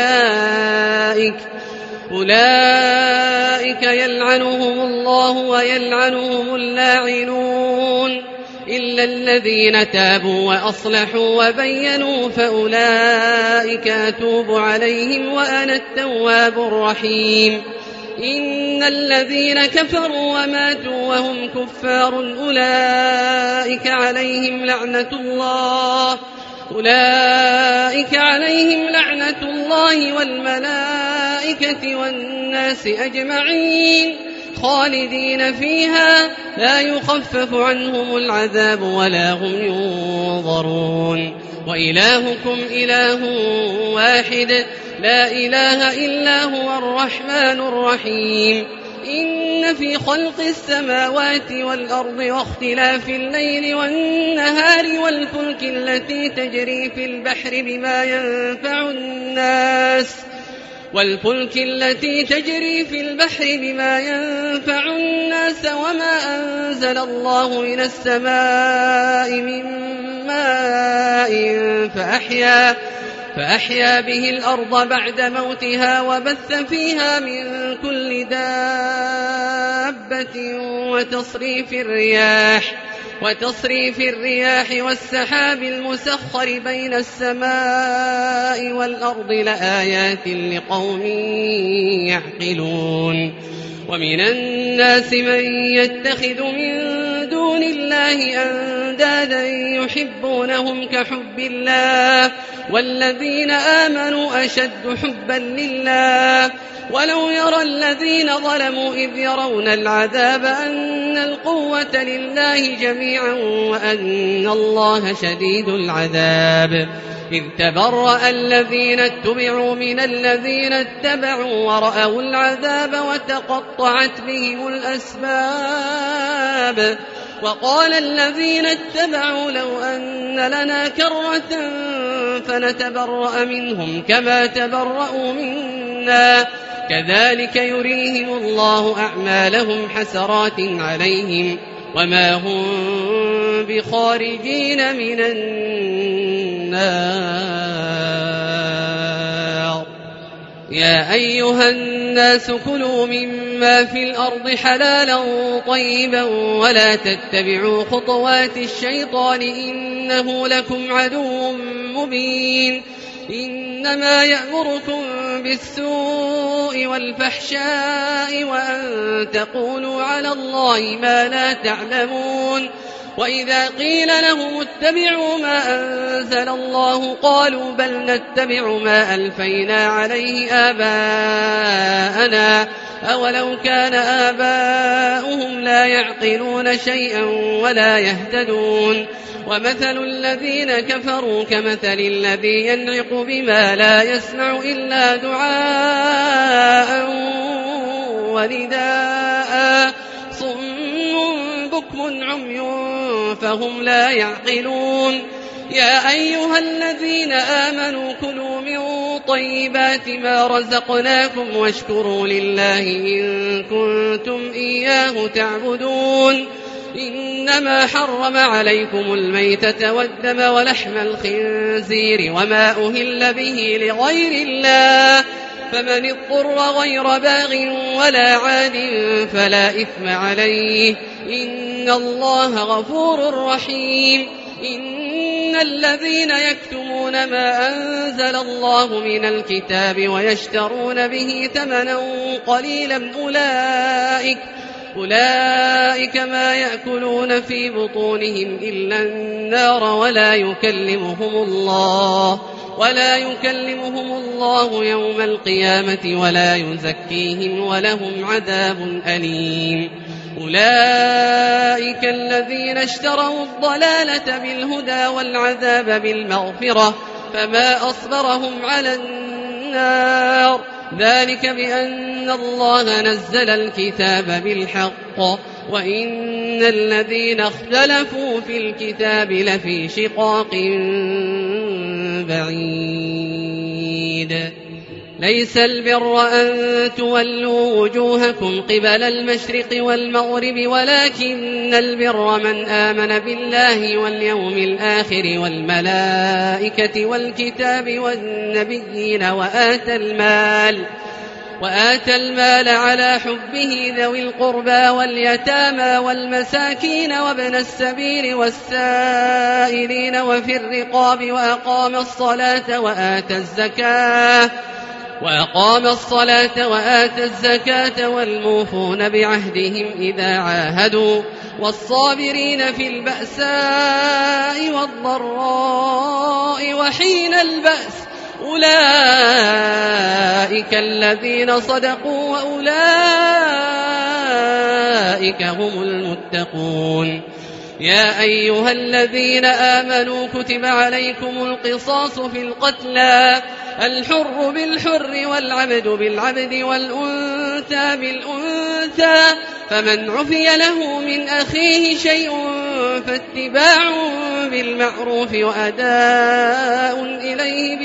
أولئك يلعنهم الله ويلعنهم اللاعنون إلا الذين تابوا وأصلحوا وبينوا فأولئك أتوب عليهم وأنا التواب الرحيم. إن الذين كفروا وماتوا وهم كفار أولئك عليهم لعنة الله والملائكة والناس أجمعين خالدين فيها لا يخفف عنهم العذاب ولا هم ينظرون. وإلهكم إله واحد لا إله إلا هو الرحمن الرحيم. إن في خلق السماوات والأرض واختلاف الليل والنهار والفلك التي تجري في البحر بما ينفع الناس وما أنزل الله من السماء من ماء فأحيا به الأرض بعد موتها وبث فيها من كل دابة وتصريف الرياح والسحاب المسخر بين السماء والأرض لآيات لقوم يعقلون. ومن الناس من يتخذ من دون الله أندادا يحبونهم كحب الله والذين آمنوا أشد حبا لله. ولو يرى الذين ظلموا إذ يرون العذاب أن القوة لله جميعا وأن الله شديد العذاب. إذ تبرأ الذين اتبعوا من الذين اتبعوا ورأوا العذاب وتقطعت بهم الأسباب. وقال الذين اتبعوا لو أن لنا كرة فنتبرأ منهم كما تبرأوا منا كذلك يريهم الله أعمالهم حسرات عليهم وما هم بخارجين من النار. يا أيها الناس كلوا مما في الأرض حلالا طيبا ولا تتبعوا خطوات الشيطان إنه لكم عدو مبين. إنما يأمركم بالسوء والفحشاء وأن تقولوا على الله ما لا تعلمون. وإذا قيل لهم اتبعوا ما أنزل الله قالوا بل نتبع ما ألفينا عليه آباءنا أولو كان آباؤهم لا يعقلون شيئا ولا يهتدون. ومثل الذين كفروا كمثل الذي ينعق بما لا يسمع إلا دعاء ونداء صم بكم عمي فهم لا يعقلون يا أيها الذين آمنوا كلوا من طيبات ما رزقناكم واشكروا لله إن كنتم إياه تعبدون إنما حرم عليكم الميتة والدم ولحم الخنزير وما أهل به لغير الله فمن اضطر غير باغ ولا عاد فلا إثم عليه إن الله غفور رحيم إن الذين يكتمون ما أنزل الله من الكتاب ويشترون به ثمنا قليلا أولئك ما يأكلون في بطونهم إلا النار ولا يكلمهم الله يوم القيامة ولا يزكيهم ولهم عذاب أليم أولئك الذين اشتروا الضلالة بالهدى والعذاب بالمغفرة فما أصبرهم على النار ذلك بأن الله نزل الكتاب بالحق وإن الذين اختلفوا في الكتاب لفي شقاق بعيد ليس البر أن تولوا وجوهكم قبل المشرق والمغرب ولكن البر من آمن بالله واليوم الآخر والملائكة والكتاب والنبيين وآتى المال على حبه ذوي القربى واليتامى والمساكين وابن السبيل والسائلين وفي الرقاب وأقام الصلاة وآتى الزكاة والموفون بعهدهم إذا عاهدوا والصابرين في البأساء والضراء وحين البأس أولئك الذين صدقوا وأولئك هم المتقون يا أيها الذين آمنوا كتب عليكم القصاص في القتلى الحر بالحر والعبد بالعبد والأنثى بالأنثى فمن عفي له من أخيه شيء فاتباع بالمعروف وأداء إليه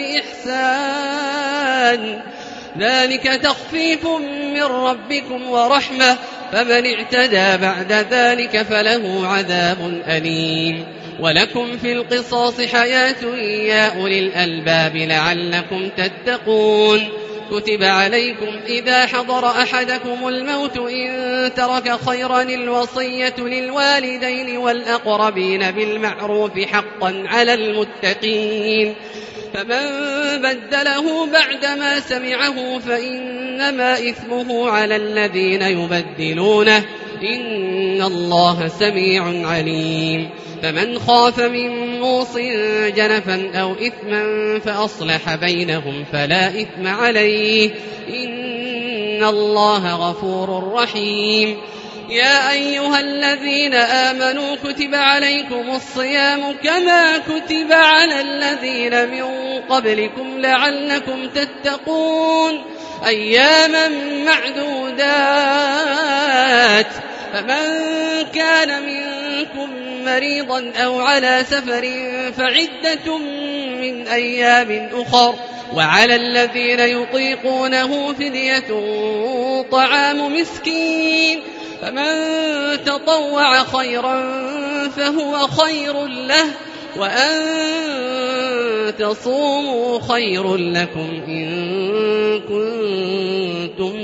بإحسان ذلك تخفيف من ربكم ورحمة فمن اعتدى بعد ذلك فله عذاب أليم ولكم في القصاص حياة يا أولي الألباب لعلكم تتقون كتب عليكم إذا حضر أحدكم الموت إن ترك خيرا الوصية للوالدين والأقربين بالمعروف حقا على المتقين فمن بدله بعدما سمعه فإنما إثمه على الذين يبدلونه إن الله سميع عليم فمن خاف من موص جنفا أو إثما فأصلح بينهم فلا إثم عليه إن الله غفور رحيم يا أيها الذين آمنوا كتب عليكم الصيام كما كتب على الذين من قبلكم لعلكم تتقون أياما معدودات فمن كان منكم مريضا أو على سفر فعدة من أيام أخر وعلى الذين يطيقونه فدية طعام مسكين فمن تطوع خيرا فهو خير له وأن تصوموا خير لكم إن كنتم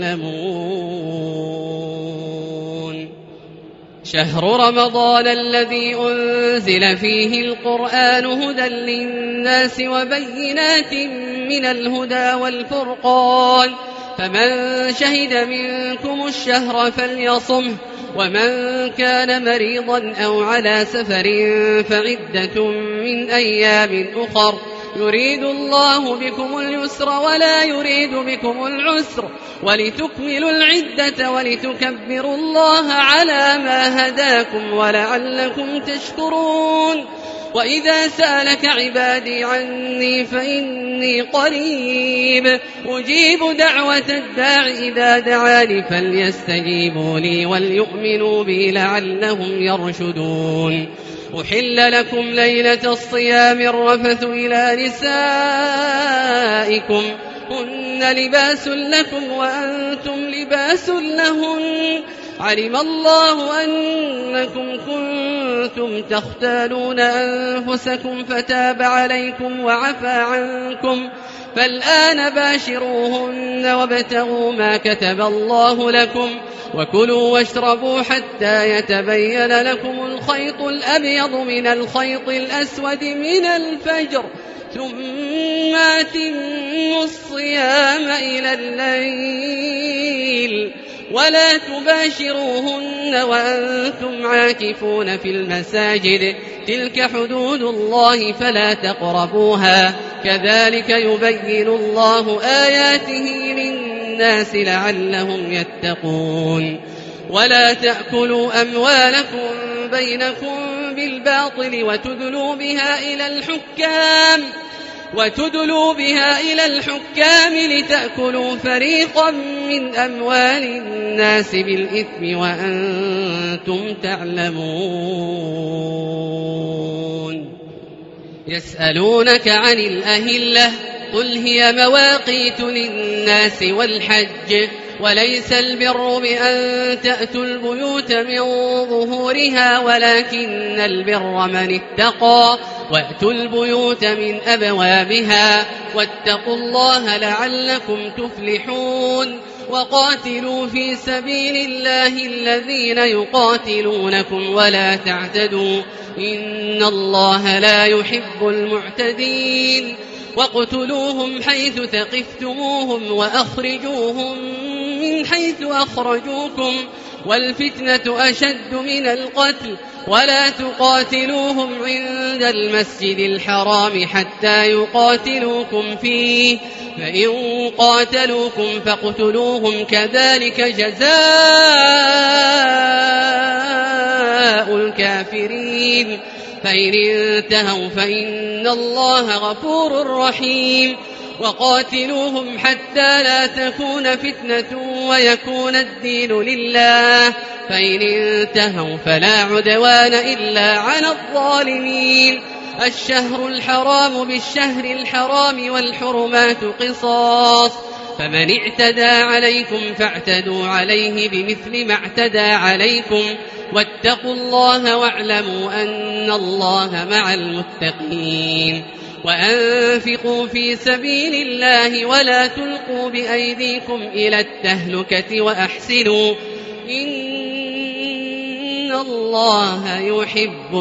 تعلمون شهر رمضان الذي أنزل فيه القرآن هدى للناس وبينات من الهدى والفرقان فمن شهد منكم الشهر فليصمه ومن كان مريضا أو على سفر فعدة من أيام أخر يريد الله بكم اليسر ولا يريد بكم العسر ولتكملوا العدة ولتكبروا الله على ما هداكم ولعلكم تشكرون وإذا سألك عبادي عني فإني قريب أجيب دعوة الداع إذا دعاني فليستجيبوا لي وليؤمنوا بي لعلهم يرشدون. أحل لكم ليلة الصيام الرفث إلى نسائكم هن لباس لكم وأنتم لباس لهن علم الله أنكم كنتم تختالون أنفسكم فتاب عليكم وعفى عنكم فالآن باشروهن وابتغوا ما كتب الله لكم وكلوا واشربوا حتى يتبين لكم الخيط الأبيض من الخيط الأسود من الفجر ثم أتموا الصيام إلى الليل ولا تباشروهن وأنتم عاكفون في المساجد تلك حدود الله فلا تقربوها كذلك يبين الله آياته للناس لعلهم يتقون. ولا تأكلوا أموالكم بينكم بالباطل وتدلوا بها إلى الحكام لتأكلوا فريقا من أموال الناس بالإثم وأنتم تعلمون. يسألونك عن الأهلة قل هي مواقيت للناس والحج وليس البر بأن تأتوا البيوت من ظهورها ولكن البر من اتقى وأتوا البيوت من أبوابها واتقوا الله لعلكم تفلحون. وقاتلوا في سبيل الله الذين يقاتلونكم ولا تعتدوا إن الله لا يحب المعتدين. واقتلوهم حيث ثقفتموهم وأخرجوهم من حيث أخرجوكم والفتنة أشد من القتل ولا تقاتلوهم عند المسجد الحرام حتى يقاتلوكم فيه فإن قاتلوكم فاقتلوهم كذلك جزاء الكافرين فإن انتهوا فإن الله غفور رحيم. وقاتلوهم حتى لا تكون فتنة ويكون الدين لله فإن انتهوا فلا عدوان إلا على الظالمين. الشهر الحرام بالشهر الحرام والحرمات قصاص فمن اعتدى عليكم فاعتدوا عليه بمثل ما اعتدى عليكم واتقوا الله واعلموا أن الله مع المتقين. وأنفقوا في سبيل الله ولا تلقوا بأيديكم إلى التهلكة وأحسنوا إن الله يحب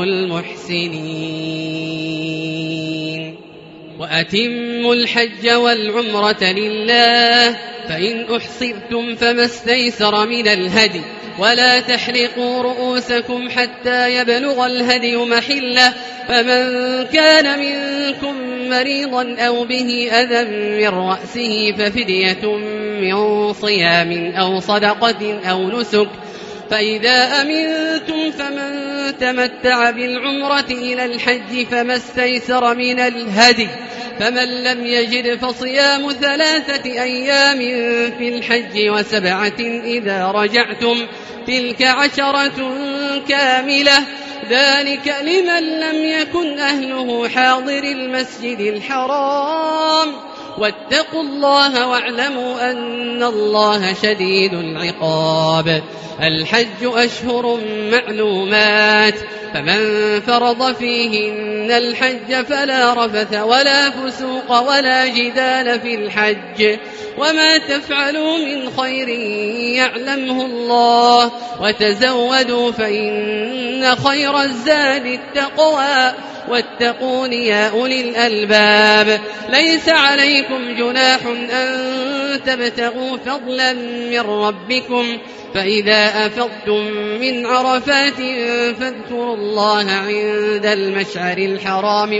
المحسنين. وأتموا الحج والعمرة لله فإن أحصرتم فما استيسر من الهدي ولا تحلقوا رؤوسكم حتى يبلغ الهدي محله فمن كان منكم مريضا أو به أذى من رأسه ففدية من صيام أو صدقة أو نسك فإذا أمنتم فمن تمتع بالعمرة إلى الحج فما استيسر من الهدي فمن لم يجد فصيام 3 أيام في الحج و7 إذا رجعتم تلك 10 كاملة ذلك لمن لم يكن أهله حاضر المسجد الحرام واتقوا الله واعلموا أن الله شديد العقاب. الحج أشهر معلومات فمن فرض فيهن الحج فلا رفث ولا فسوق ولا جدال في الحج وما تفعلوا من خير يعلمه الله وتزودوا فإن خير الزاد التقوى واتقون يا أولي الألباب. ليس عليكم جناح أن تبتغوا فضلا من ربكم فإذا أفضتم من عرفات فاذكروا الله عند المشعر الحرام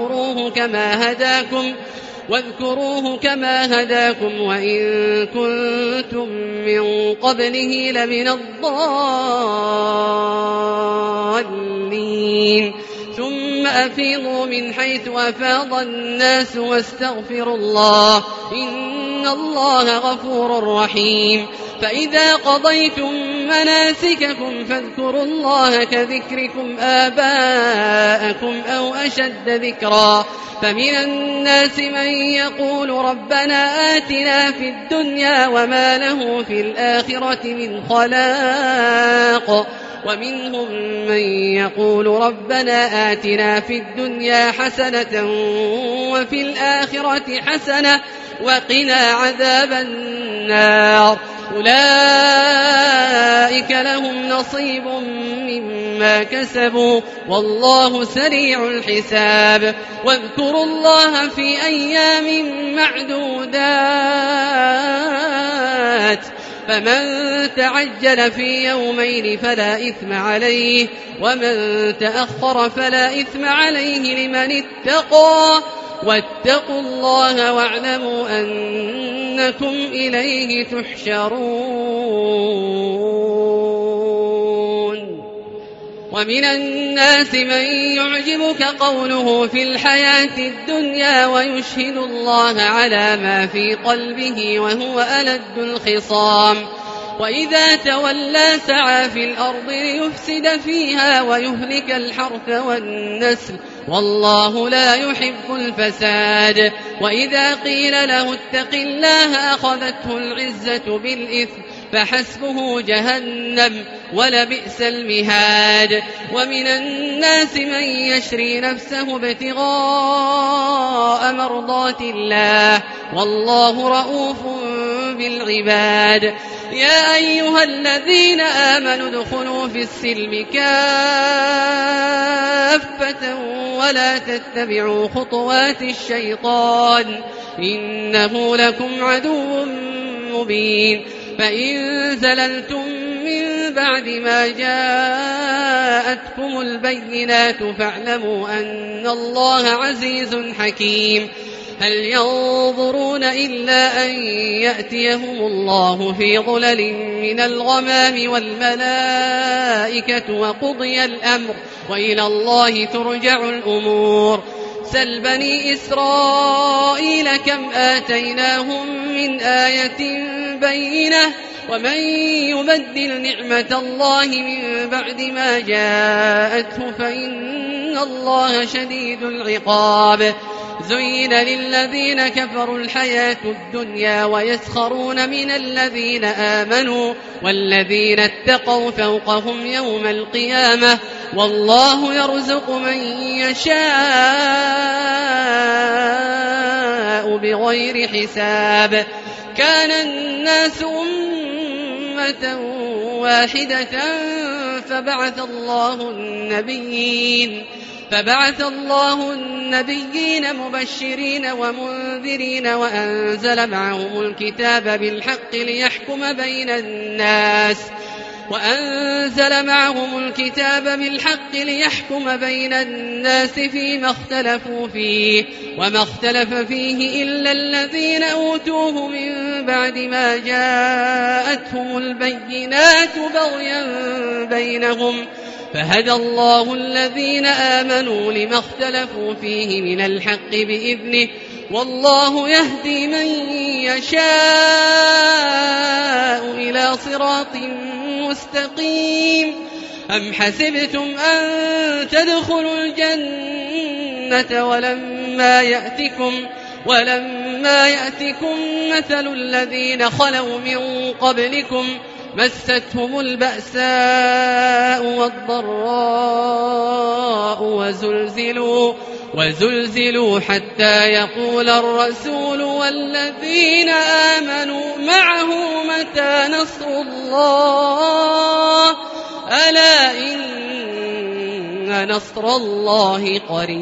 واذكروه كما هداكم وإن كنتم من قبله لمن الضالين. ثم فأفيضوا من حيث أفاض الناس واستغفروا الله إن الله غفور رحيم. فإذا قضيتم مناسككم فاذكروا الله كذكركم آباءكم أو أشد ذكرا. فمن الناس من يقول ربنا آتنا في الدنيا وما له في الآخرة من خلاق ومنهم من يقول ربنا آتنا في الدنيا حسنة وفي الآخرة حسنة وقنا عذاب النار. أولئك لهم نصيب مما كسبوا والله سريع الحساب. واذكروا الله في أيام معدودات فمن تعجل في يومين فلا إثم عليه ومن تأخر فلا إثم عليه لمن اتقى واتقوا الله واعلموا أنكم إليه تحشرون. ومن الناس من يعجبك قوله في الحياة الدنيا ويشهد الله على ما في قلبه وهو ألد الخصام وإذا تولى سعى في الأرض ليفسد فيها ويهلك الحرث والنسل والله لا يحب الفساد. وإذا قيل له اتق الله أخذته العزة بالإثم فحسبه جهنم ولبئس المهاد. ومن الناس من يشري نفسه ابتغاء مرضات الله والله رؤوف بالعباد. يا أيها الذين آمنوا ادخلوا في السلم كافة ولا تتبعوا خطوات الشيطان إنه لكم عدو مبين. فإن زللتم من بعد ما جاءتكم البينات فاعلموا أن الله عزيز حكيم. هل ينظرون إلا أن يأتيهم الله في ظلل من الغمام والملائكة وقضي الأمر وإلى الله ترجع الأمور. سل بني إسرائيل كم آتيناهم من آية بينة ومن يبدل نعمة الله من بعد ما جاءته فإن الله شديد العقاب. زين للذين كفروا الحياة الدنيا ويسخرون من الذين آمنوا والذين اتقوا فوقهم يوم القيامة والله يرزق من يشاء بغير حساب. كان الناس أمة واحدة فبعث الله النبيين مبشرين ومنذرين وأنزل معهم الكتاب بالحق ليحكم بين الناس فيما اختلفوا فيه وما اختلف فيه إلا الذين أوتوه من بعد ما جاءتهم البينات بغيا بينهم فهدى الله الذين آمنوا لما اختلفوا فيه من الحق بإذنه والله يهدي من يشاء إلى صراط مستقيم. أم حسبتم أن تدخلوا الجنة ولما يأتكم مثل الذين خلوا من قبلكم مستهم البأساء والضراء وزلزلوا حتى يقول الرسول والذين آمنوا معه متى نصر الله ألا إن نصر الله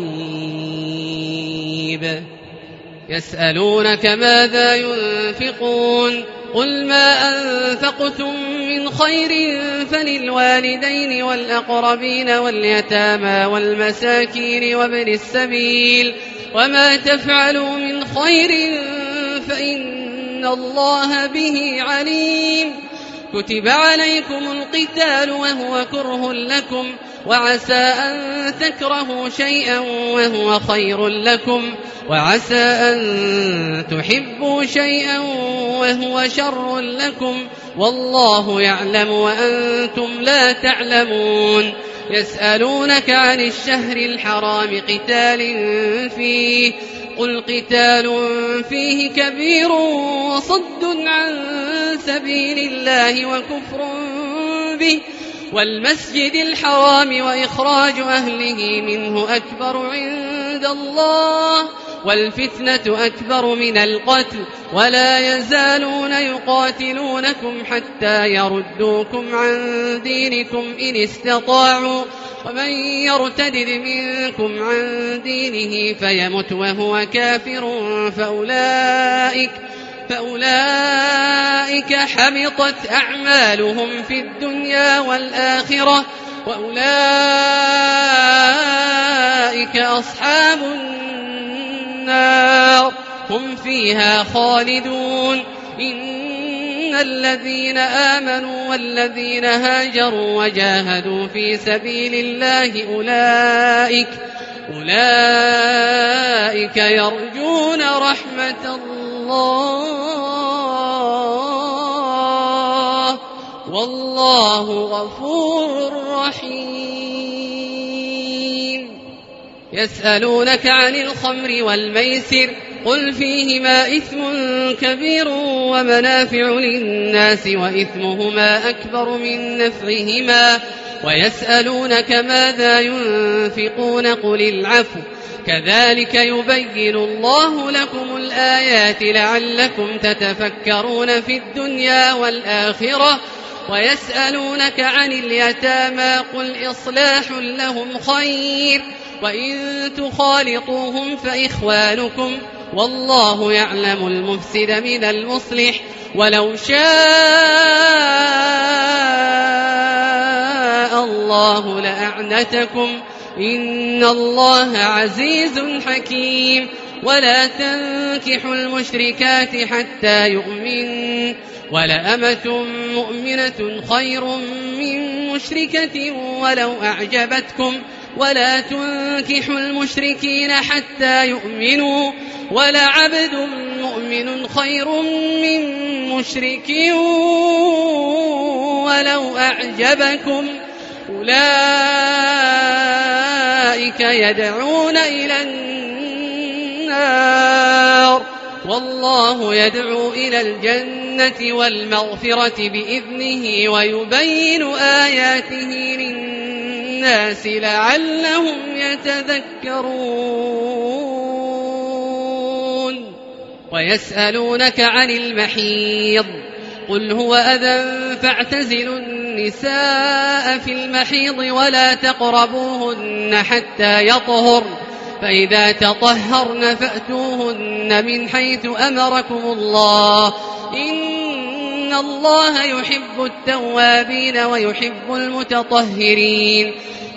قريب. يسألونك ماذا ينفقون قل ما أنفقتم من خير فللوالدين والأقربين واليتامى والمساكين وابن السبيل وما تفعلوا من خير فإن الله به عليم. كتب عليكم القتال وهو كره لكم وعسى أن تكرهوا شيئا وهو خير لكم وعسى أن تحبوا شيئا وهو شر لكم والله يعلم وأنتم لا تعلمون يسألونك عن الشهر الحرام قتال فيه قل قتال فيه كبير وصد عن سبيل الله وكفر به والمسجد الحرام وإخراج أهله منه أكبر عند الله والفتنة أكبر من القتل ولا يزالون يقاتلونكم حتى يردوكم عن دينكم إن استطاعوا ومن يرتد منكم عن دينه فيمت وهو كافر فأولئك حبطت أعمالهم في الدنيا والآخرة وأولئك أصحاب النار هم فيها خالدون إن الذين آمنوا والذين هاجروا وجاهدوا في سبيل الله أولئك يرجون رحمة الله والله غفور رحيم يسألونك عن الخمر والميسر قل فيهما إثم كبير ومنافع للناس وإثمهما أكبر من نفعهما ويسألونك ماذا ينفقون قل العفو كذلك يبين الله لكم الآيات لعلكم تتفكرون في الدنيا والآخرة ويسألونك عن اليتامى قل إصلاح لهم خير وإن تخالطوهم فإخوانكم والله يعلم المفسد من المصلح ولو شاء الله لأعنتكم إن الله عزيز حكيم ولا تنكحوا المشركات حتى يؤمن ولأمة مؤمنة خير من مشركة ولو أعجبتكم ولا تنكحوا المشركين حتى يؤمنوا ولعبد مؤمن خير من مشرك ولو أعجبكم أولئك يدعون إلى النار والله يدعو إلى الجنة والمغفرة بإذنه ويبين آياته للناس لعلهم يتذكرون ويسألونك عن المحيض قل هو أذى فاعتزلوا النساء في المحيض ولا تقربوهن حتى يطهرن فإذا تطهرن فأتوهن من حيث أمركم الله إن الله يحب التوابين ويحب المتطهرين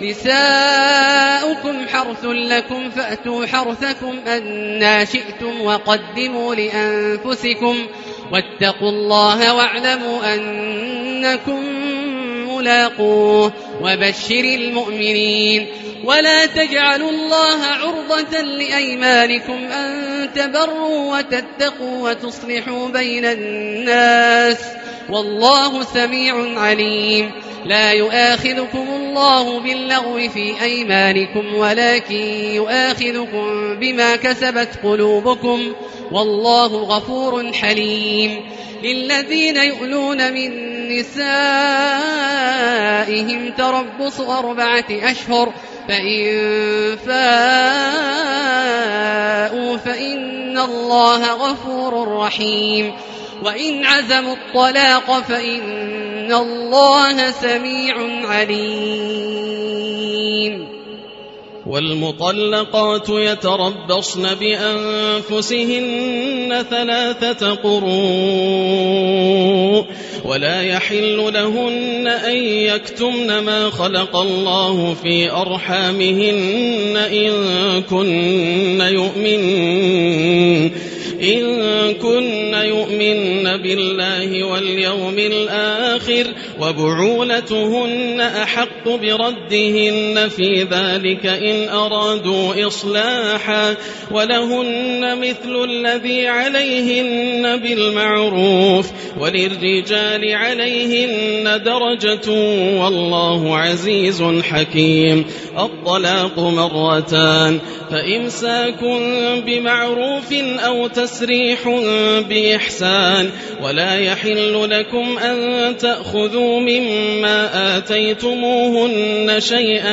نساؤكم حرث لكم فأتوا حرثكم أنى شئتم وقدموا لأنفسكم واتقوا الله واعلموا أنكم ملاقوه وبشر المؤمنين ولا تجعلوا الله عرضة لأيمانكم أن تبروا وتتقوا وتصلحوا بين الناس والله سميع عليم لا يؤاخذكم الله باللغو في أيمانكم ولكن يؤاخذكم بما كسبت قلوبكم والله غفور حليم للذين يؤلون من نسائهم تربص 4 أشهر فإن فاءوا فإن الله غفور رحيم وإن عزموا الطلاق فإن الله سميع عليم والمطلقات يتربصن بأنفسهن 3 قروء ولا يحل لهن أن يكتمن ما خلق الله في أرحامهن إن كن يؤمن بالله واليوم الآخر وبعولتهن أحق بردهن في ذلك إن أرادوا إصلاحا ولهن مثل الذي عليهن بالمعروف وللرجال عليهن درجة والله عزيز حكيم. الطلاق مرتان فإمساك بمعروف أو تسريح بإحسان ولا يحل لكم أن تأخذوا مما آتيتموهن شيئا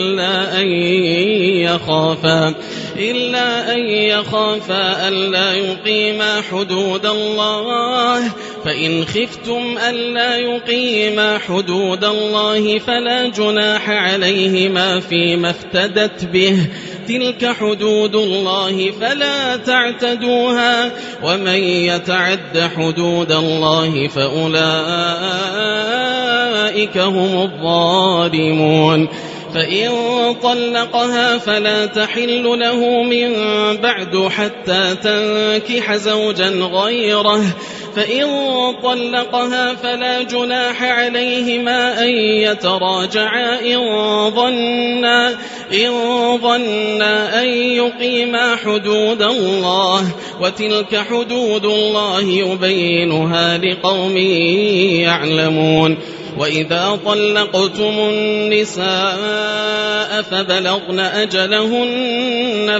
إلا أن يخافا ألا يقيما حدود الله فإن خفتم ألا يقيما حدود الله فلا جناح عليهما فيما افتدت به تلك حدود الله فلا تعتدوها ومن يتعد حدود الله فأولئك هم الظالمون. فإن طلقها فلا تحل له من بعد حتى تنكح زوجا غيره فإن طلقها فلا جناح عليهما أن يتراجعا إن ظنا أن يقيما حدود الله وتلك حدود الله يبينها لقوم يعلمون. وإذا طلقتم النساء فبلغن أجلهن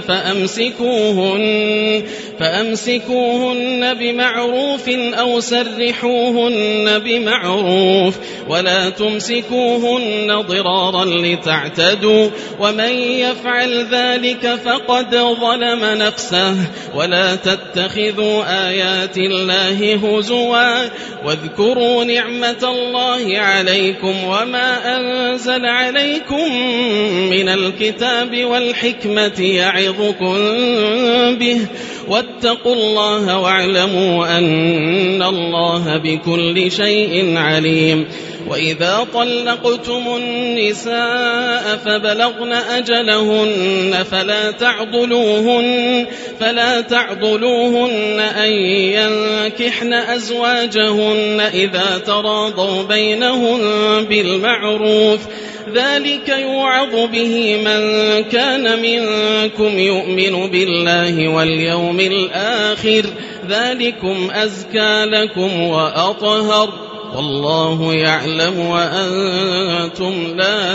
فأمسكوهن بمعروف أو سرحوهن بمعروف ولا تمسكوهن ضرارا لتعتدوا ومن يفعل ذلك فقد ظلم نفسه. ولا تتخذوا آيات الله هزوا واذكروا نعمة الله عليكم وما أنزل عليكم من الكتاب والحكمة يعظكم به واتقوا الله واعلموا أن الله بكل شيء عليم. وإذا طلقتم النساء فبلغن أجلهن فلا تعضلوهن أن ينكحن أزواجهن إذا تراضوا بينهم بالمعروف ذلك يوعظ به من كان منكم يؤمن بالله واليوم الآخر ذلكم أزكى لكم وأطهر والله يعلم وأنتم لا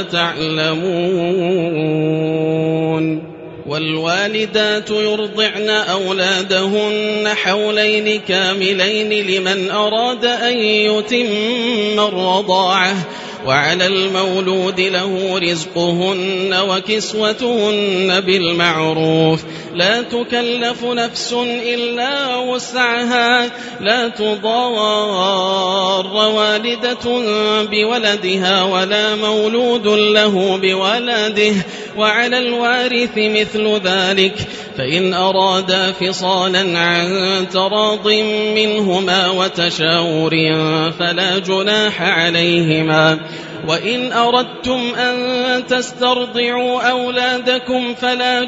تعلمون. والوالدات يرضعن أولادهن حولين كاملين لمن أراد أن يتم الرضاعة وعلى المولود له رزقهن وكسوتهن بالمعروف لا تكلف نفس إلا وسعها لا تضار والدة بولدها ولا مولود له بولده وعلى الوارث مثل ذلك فإن أرادا فصالا عن تراض منهما وتشاور فلا جناح عليهما. وإن أردتم أن تسترضعوا أولادكم فلا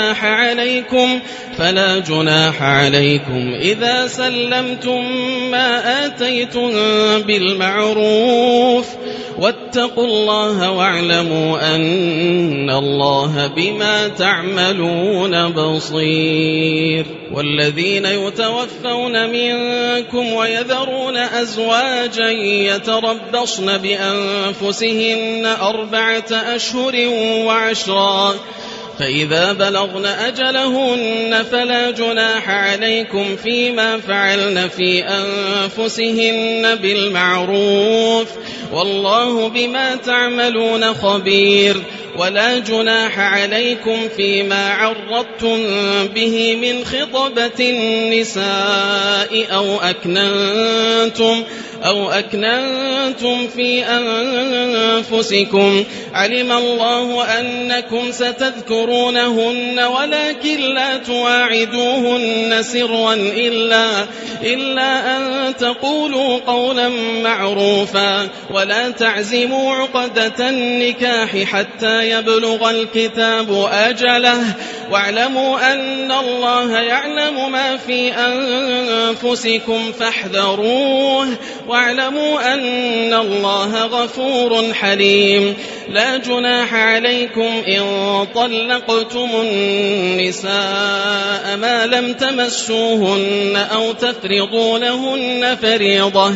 جناح عليكم إذا سلمتم ما آتيتم بالمعروف واتقوا الله واعلموا أن الله بما تعملون بصير. والذين يتوفون منكم ويذرون أزواجا يتربصن بأنفسهن 4 أشهر وعشرا فإذا بلغن أجلهن فلا جناح عليكم فيما فعلن في أنفسهن بالمعروف والله بما تعملون خبير. ولا جناح عليكم فيما عرضتم به من خطبة النساء أو أكننتم في أنفسكم علم الله أنكم ستذكرونهن ولكن لا تواعدوهن سرا إلا أن تقولوا قولا معروفا ولا تعزموا عقدة النكاح حتى يبلغ الكتاب أجله واعلموا أن الله يعلم ما في أنفسكم فاحذروه واعلموا أن الله غفور حليم. لا جناح عليكم إن طلقتم النساء ما لم تمسوهن أو تفرضوا لهن فريضة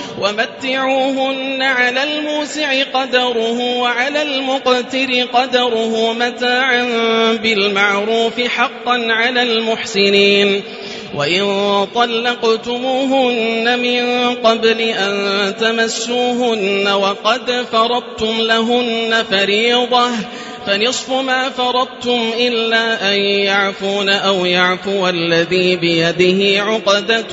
ومتعوهن على الموسع قدره وعلى المقتر قدره متاعا بالمعروف حقا على المحسنين. وإن طلقتموهن من قبل أن تمسوهن وقد فرضتم لهن فريضة فنصف ما فرضتم إلا أن يعفون أو يعفو الذي بيده عقدة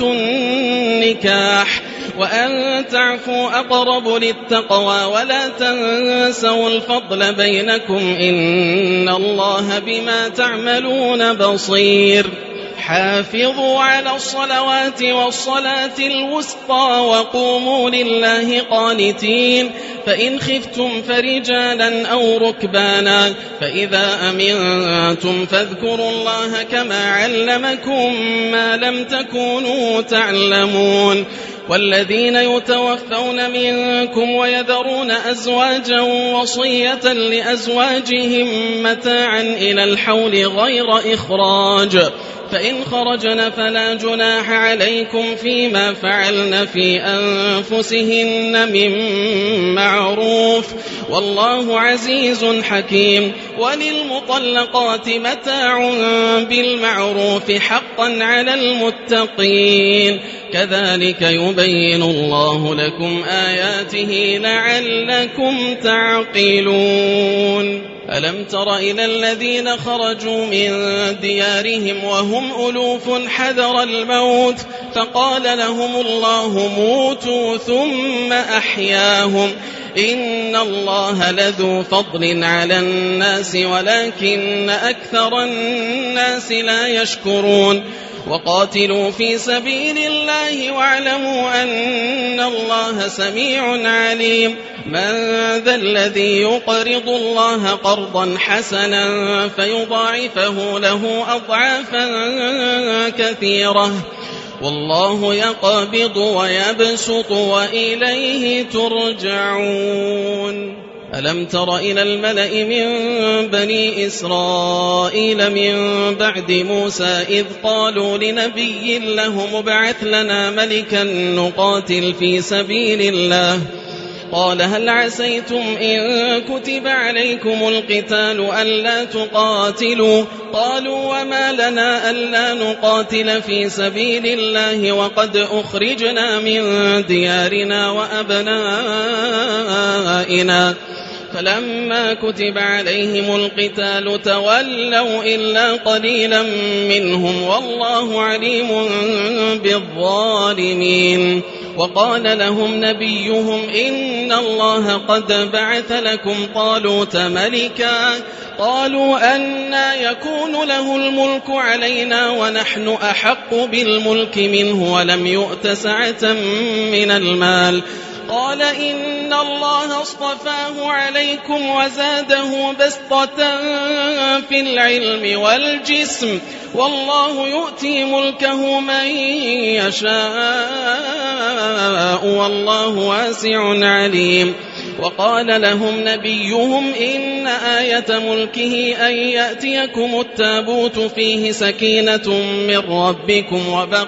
النكاح وأن تعفوا أقرب للتقوى ولا تنسوا الفضل بينكم إن الله بما تعملون بصير. حافظوا على الصلوات والصلاة الوسطى وقوموا لله قانتين. فإن خفتم فرجالا أو ركبانا فإذا أمنتم فاذكروا الله كما علمكم ما لم تكونوا تعلمون. والذين يتوفون منكم ويذرون أزواجا وصية لأزواجهم متاعا إلى الحول غير إخراج فإن خرجن فلا جناح عليكم فيما فعلن في أنفسهن من معروف والله عزيز حكيم. وللمطلقات متاع بالمعروف حقا على المتقين كذلك يبين الله لكم آياته لعلكم تعقلون. ألم تر إلى الذين خرجوا من ديارهم وهم ألوف حذر الموت فقال لهم الله موتوا ثم أحياهم إن الله لذو فضل على الناس ولكن أكثر الناس لا يشكرون. وقاتلوا في سبيل الله واعلموا أن الله سميع عليم. من ذا الذي يقرض الله قرضا حسنا فيضاعفه له أضعافا كثيرة والله يقبض ويبسط وإليه ترجعون. ألم تر إلى الملأ من بني إسرائيل من بعد موسى إذ قالوا لنبي له ابعث لنا ملكا نقاتل في سبيل الله قال هل عسيتم إن كتب عليكم القتال ألا تقاتلوا قالوا وما لنا ألا نقاتل في سبيل الله وقد أخرجنا من ديارنا وأبنائنا فلما كتب عليهم القتال تولوا إلا قليلا منهم والله عليم بالظالمين. وقال لهم نبيهم إن الله قد بعث لكم طالوت ملكا قالوا أنى يكون له الملك علينا ونحن أحق بالملك منه ولم يؤت سعة من المال قال إن الله اصطفاه عليكم وزاده بسطة في العلم والجسم والله يؤتي ملكه من يشاء والله واسع عليم. وقال لهم نبيهم إن آية ملكه أن يأتيكم التابوت فيه سكينة من ربكم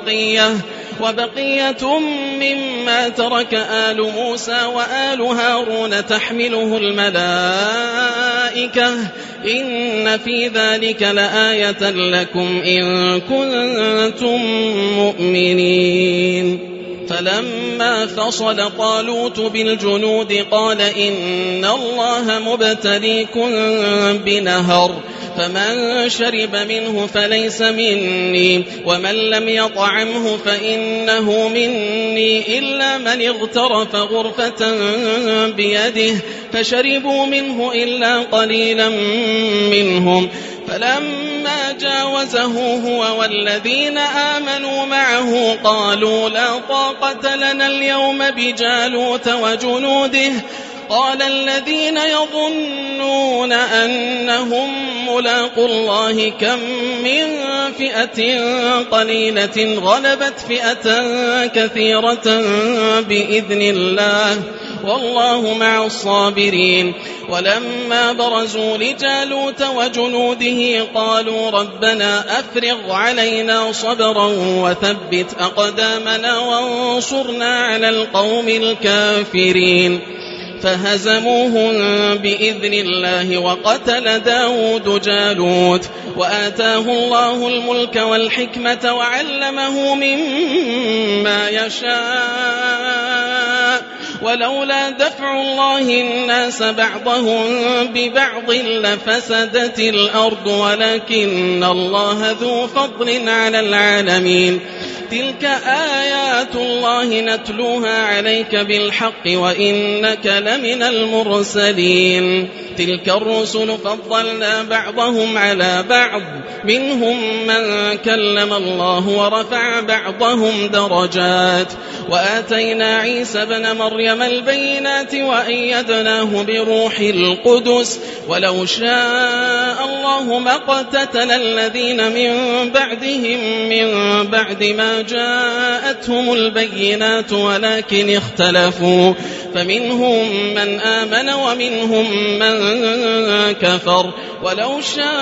وبقية مما ترك آل موسى وآل هارون تحمله الملائكة إن في ذلك لآية لكم إن كنتم مؤمنين. فلما فصل طالوت بالجنود قال إن الله مبتليكم بنهر فمن شرب منه فليس مني ومن لم يطعمه فإنه مني إلا من اغترف غرفة بيده فشربوا منه إلا قليلا منهم فلما جاوزه هو والذين آمنوا معه قالوا لا طاقة لنا اليوم بجالوت وجنوده قال الذين يظنون أنهم ملاقو الله كم من فئة قليلة غلبت فئة كثيرة بإذن الله والله مع الصابرين. ولما برزوا لجالوت وجنوده قالوا ربنا أفرغ علينا صبرا وثبت أقدامنا وانصرنا على القوم الكافرين. فهزموهم بإذن الله وقتل داود جالوت وآتاه الله الملك والحكمة وعلمه مما يشاء ولولا دفع الله الناس بعضهم ببعض لفسدت الأرض ولكن الله ذو فضل على العالمين. تلك آيات الله نتلوها عليك بالحق وإنك لمن المرسلين. تلك الرسل فضلنا بعضهم على بعض منهم من كلم الله ورفع بعضهم درجات وآتينا عيسى ابن مريم البينات وأيدناه بروح القدس ولو شاء الله ما اقتتل الذين من بعدهم من بعد ما جاءتهم البينات ولكن اختلفوا فمنهم من آمن ومنهم من كفر ولو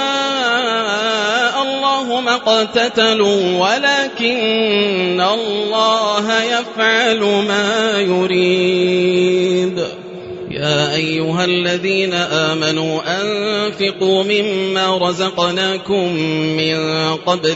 شاء الله ما اقتتلوا ولكن الله يفعل ما يريد. يا أيها الذين آمنوا أنفقوا مما رزقناكم من قبل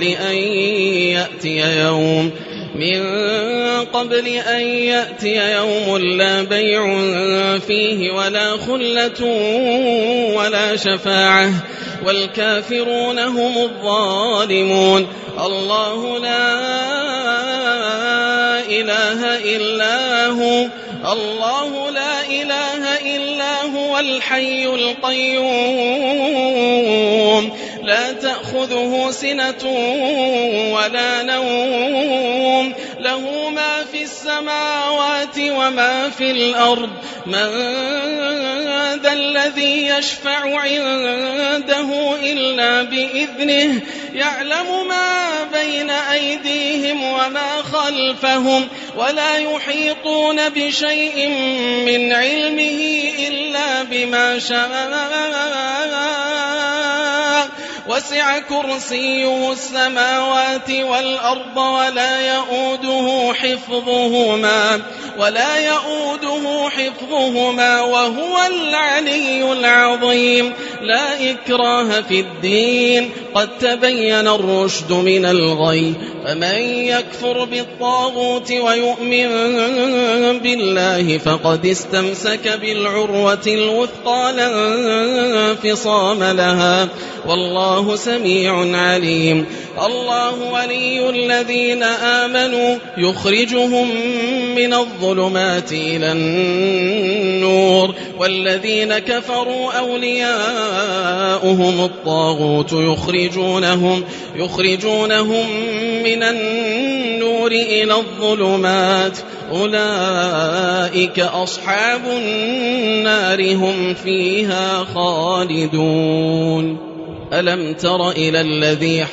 أن يأتي يوم لا بيع فيه ولا خلة ولا شفاعة والكافرون هم الظالمون. الله لا إله إلا هو الحي القيوم لا تأخذه سنة ولا نوم له ما في السماوات وما في الأرض من ذا الذي يشفع عنده إلا بإذنه يعلم ما بين أيديهم وما خلفهم ولا يحيطون بشيء من علمه إلا بما شاء وسع كرسيه السماوات والأرض ولا يؤوده حفظهما وهو العلي العظيم. لا إكراه في الدين قد تبين الرشد من الغي فمن يكفر بالطاغوت ويؤمن بالله فقد استمسك بالعروة الوثقى لا انفصام لها والله سميع عليم. الله ولي الذين آمنوا يخرجهم من الظلمات إلى النور والذين كفروا أولياؤهم الطاغوت يخرجونهم من النور إلى الظلمات أولئك أصحاب النار هم فيها خالدون. ألم تر إلى الذي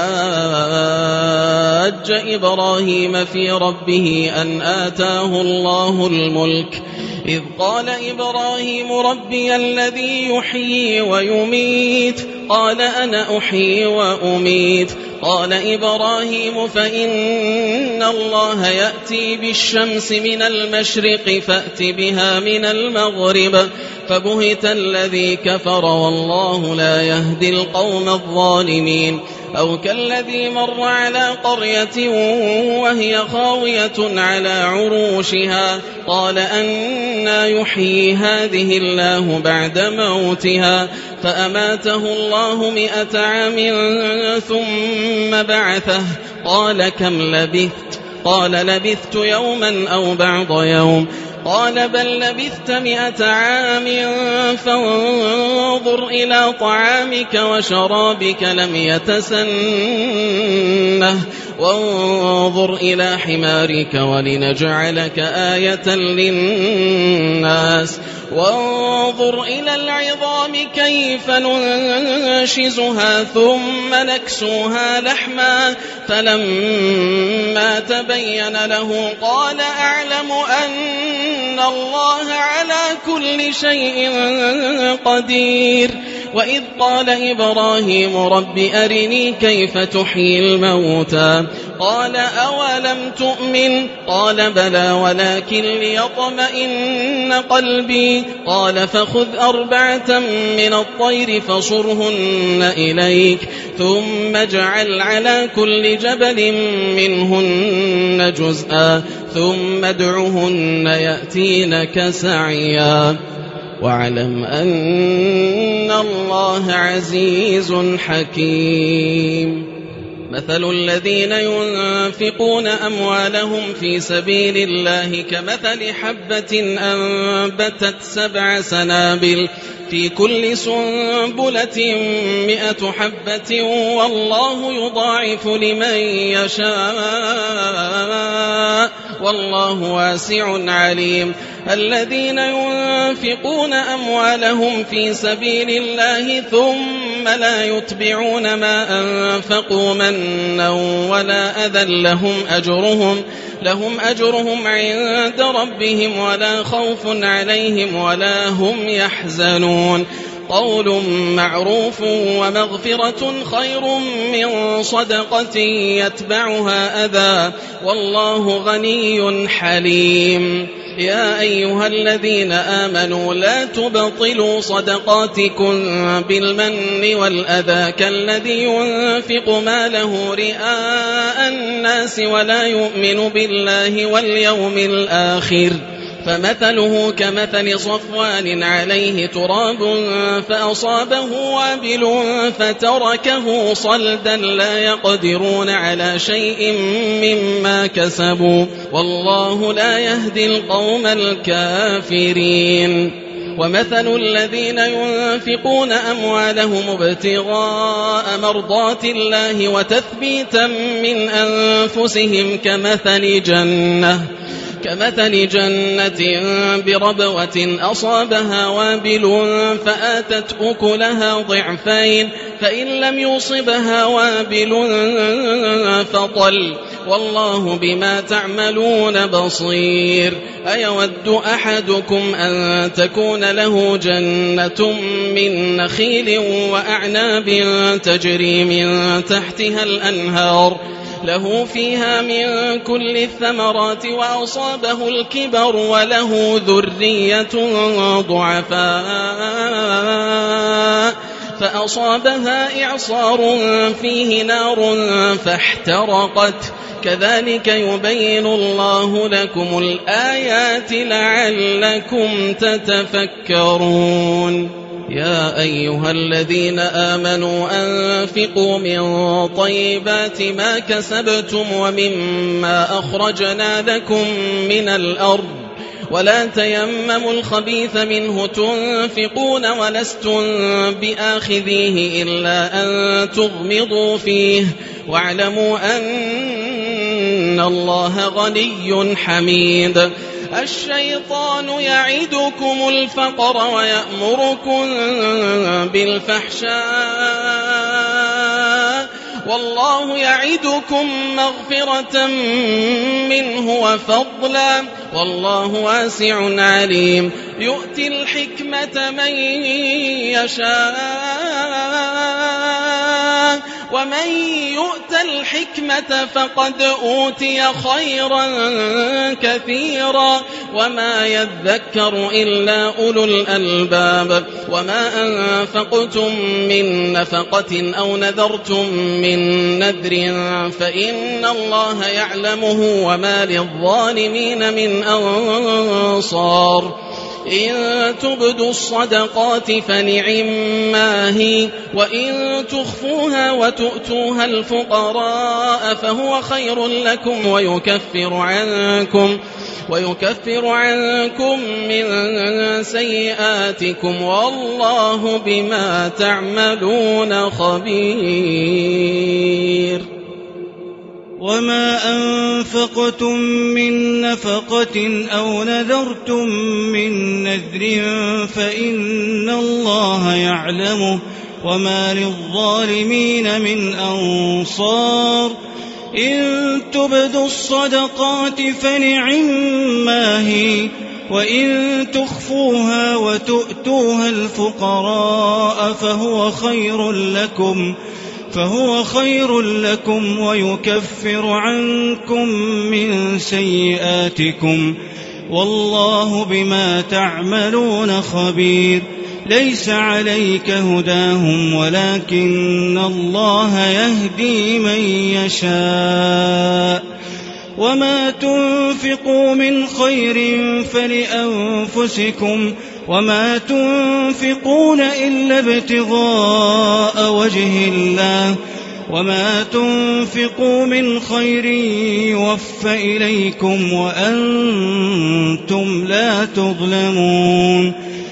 حاج إبراهيم في ربه أن آتاه الله الملك إذ قال إبراهيم ربي الذي يحيي ويميت قال أنا أحيي وأميت قال إبراهيم فإن الله يأتي بالشمس من المشرق فأت بها من المغرب فبهت الذي كفر والله لا يهدي القوم الظالمين. أو كالذي مر على قرية وهي خاوية على عروشها قال أنى يحيي هذه الله بعد موتها فأماته الله 100 عام ثم بعثه قال كم لبثت قال لبثت يوما أو بعض يوم قال بل لبثت 100 عام فانظر إلى طعامك وشرابك لم يتسنه وانظر إلى حمارك ولنجعلك آية للناس وانظر إلى العظام كيف ننشزها ثم نكسوها لحما فلما تبين له قال أعلم أن الله على كل شيء قدير. وإذ قال إبراهيم رب أرني كيف تحيي الموتى قال أولم تؤمن قال بلى ولكن ليطمئن قلبي قال فخذ 4 من الطير فصرهن إليك ثم اجعل على كل جبل منهن جزءا ثم ادعهن يأتينك سعيا واعلم أن الله عزيز حكيم. مثل الذين ينفقون أموالهم في سبيل الله كمثل حبة أنبتت 7 سنابل في كل سنبلة 100 حبة والله يضاعف لمن يشاء والله واسع عليم. الذين ينفقون أموالهم في سبيل الله ثم لا يتبعون ما أنفقوا منا ولا أذى لهم أجرهم عند ربهم ولا خوف عليهم ولا هم يحزنون. قول معروف ومغفرة خير من صدقة يتبعها أذى والله غني حليم. يا أيها الذين آمنوا لا تبطلوا صدقاتكم بالمن والأذى كالذي ينفق ماله رئاء الناس ولا يؤمن بالله واليوم الآخر فمثله كمثل صفوان عليه تراب فأصابه وابل فتركه صلدا لا يقدرون على شيء مما كسبوا والله لا يهدي القوم الكافرين. ومثل الذين ينفقون أموالهم ابتغاء مرضات الله وتثبيتا من أنفسهم كمثل جنة بربوة أصابها وابل فآتت أكلها ضعفين فإن لم يصبها وابل فطل والله بما تعملون بصير. أيود أحدكم أن تكون له جنة من نخيل وأعناب تجري من تحتها الأنهار له فيها من كل الثمرات وأصابه الكبر وله ذرية ضعفاء فأصابها إعصار فيه نار فاحترقت كذلك يبين الله لكم الآيات لعلكم تتفكرون. يا أيها الذين آمنوا أنفقوا من طيبات ما كسبتم ومما أخرجنا لكم من الأرض ولا تيمموا الخبيث منه تنفقون ولستم بآخذيه إلا أن تغمضوا فيه واعلموا أن الله غني حميد. الشيطان يعدكم الفقر ويأمركم بالفحشاء والله يعدكم مغفرة منه وفضلا والله واسع عليم. يؤتي الحكمة من يشاء ومن يؤت الحكمة فقد أوتي خيرا كثيرا وما يذكر إلا أولو الألباب. وما أنفقتم من نفقة أو نذرتم من نذر فإن الله يعلمه وما للظالمين من أنصار. إن تبدوا الصدقات فنعما هي وإن تخفوها وتؤتوها الفقراء فهو خير لكم ويكفر عنكم من سيئاتكم والله بما تعملون خبير. وما أنفقتم من نفقة أو نذرتم من نذر فإن الله يعلمه وما للظالمين من أنصار إن تبدوا الصدقات فنعما هي وإن تخفوها وتؤتوها الفقراء فهو خير لكم ويكفر عنكم من سيئاتكم والله بما تعملون خبير ليس عليك هداهم ولكن الله يهدي من يشاء وما تنفقوا من خير فلأنفسكم وما تنفقون إلا ابتغاء وجه الله وما تنفقوا من خير يوفى إليكم وأنتم لا تظلمون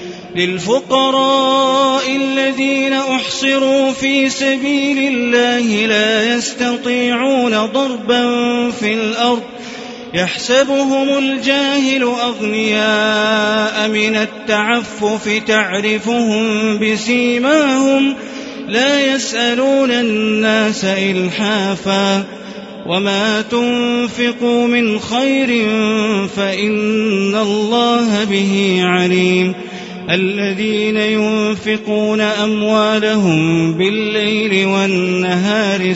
للفقراء الذين أحصروا في سبيل الله لا يستطيعون ضربا في الأرض يحسبهم الجاهل أغنياء من التعفف تعرفهم بسيماهم لا يسألون الناس إلحافا وما تنفقوا من خير فإن الله به عليم الذين ينفقون أموالهم بالليل والنهار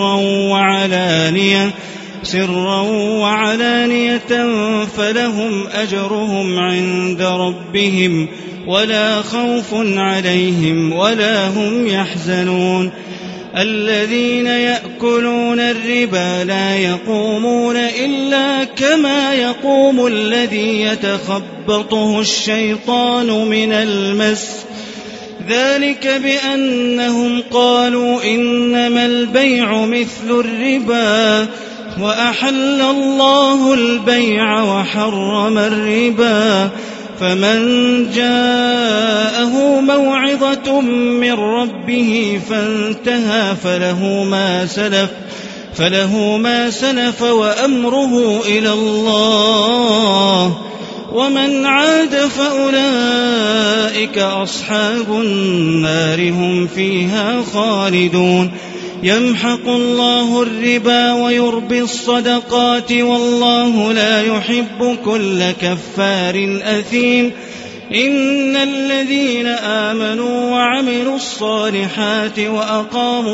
سرا وعلانية فلهم أجرهم عند ربهم ولا خوف عليهم ولا هم يحزنون الذين يأكلون الربا لا يقومون إلا كما يقوم الذي يتخبطه الشيطان من المس ذلك بأنهم قالوا إنما البيع مثل الربا وأحل الله البيع وحرم الربا فمن جاءه موعظة من ربه فانتهى فله ما سلف وأمره إلى الله ومن عاد فأولئك أصحاب النار هم فيها خالدون يمحق الله الربا ويربي الصدقات والله لا يحب كل كفار أثيم إن الذين آمنوا وعملوا الصالحات وأقاموا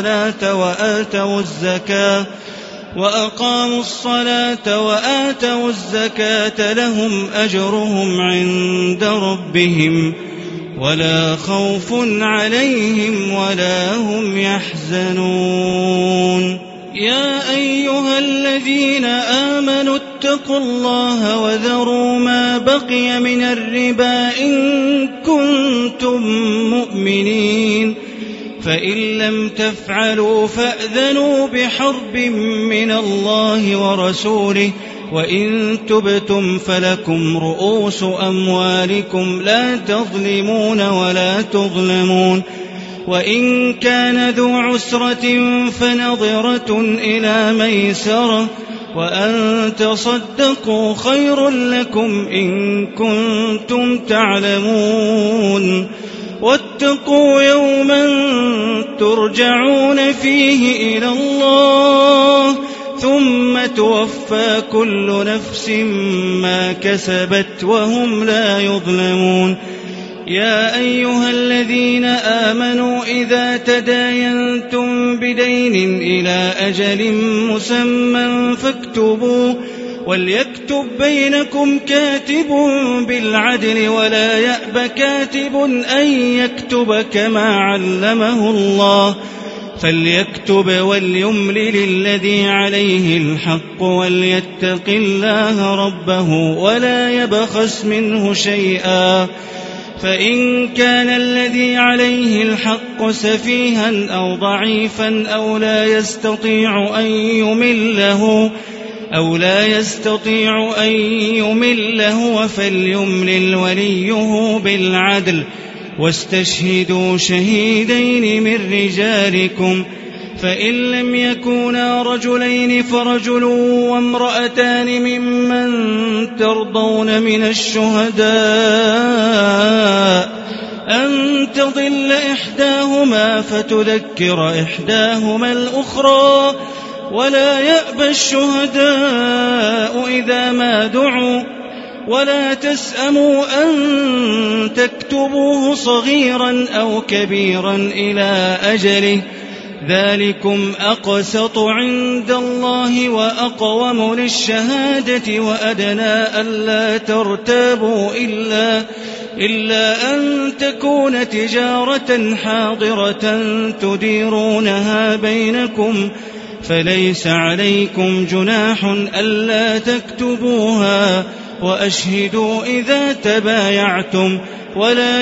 الصلاة وآتوا الزكاة لهم أجرهم عند ربهم ولا خوف عليهم ولا هم يحزنون يا أيها الذين آمنوا اتقوا الله وذروا ما بقي من الربا إن كنتم مؤمنين فإن لم تفعلوا فأذنوا بحرب من الله ورسوله وإن تبتم فلكم رؤوس أموالكم لا تظلمون ولا تظلمون وإن كان ذو عسرة فنظرة إلى ميسرة وأن تصدقوا خير لكم إن كنتم تعلمون واتقوا يوما ترجعون فيه إلى الله ثم توفى كل نفس ما كسبت وهم لا يظلمون يا أيها الذين آمنوا إذا تداينتم بدين إلى أجل مسمى فاكتبوه وليكتب بينكم كاتب بالعدل ولا يأب كاتب أن يكتب كما علمه الله فليكتب وليملل الذي عليه الحق وليتق الله ربه ولا يبخس منه شيئا فإن كان الذي عليه الحق سفيها أو ضعيفا أو لا يستطيع أن يمله فليملل وليه بالعدل واستشهدوا شهيدين من رجالكم فإن لم يكونا رجلين فرجل وامرأتان ممن ترضون من الشهداء أن تضل إحداهما فتذكر إحداهما الأخرى ولا يأبى الشهداء إذا ما دعوا ولا تسأموا أن تكتبوه صغيرا أو كبيرا إلى أجله ذلكم أقسط عند الله وأقوم للشهادة وأدنى ألا ترتابوا إلا أن تكون تجارة حاضرة تديرونها بينكم فليس عليكم جناح ألا تكتبوها وأشهدوا إذا تبايعتم ولا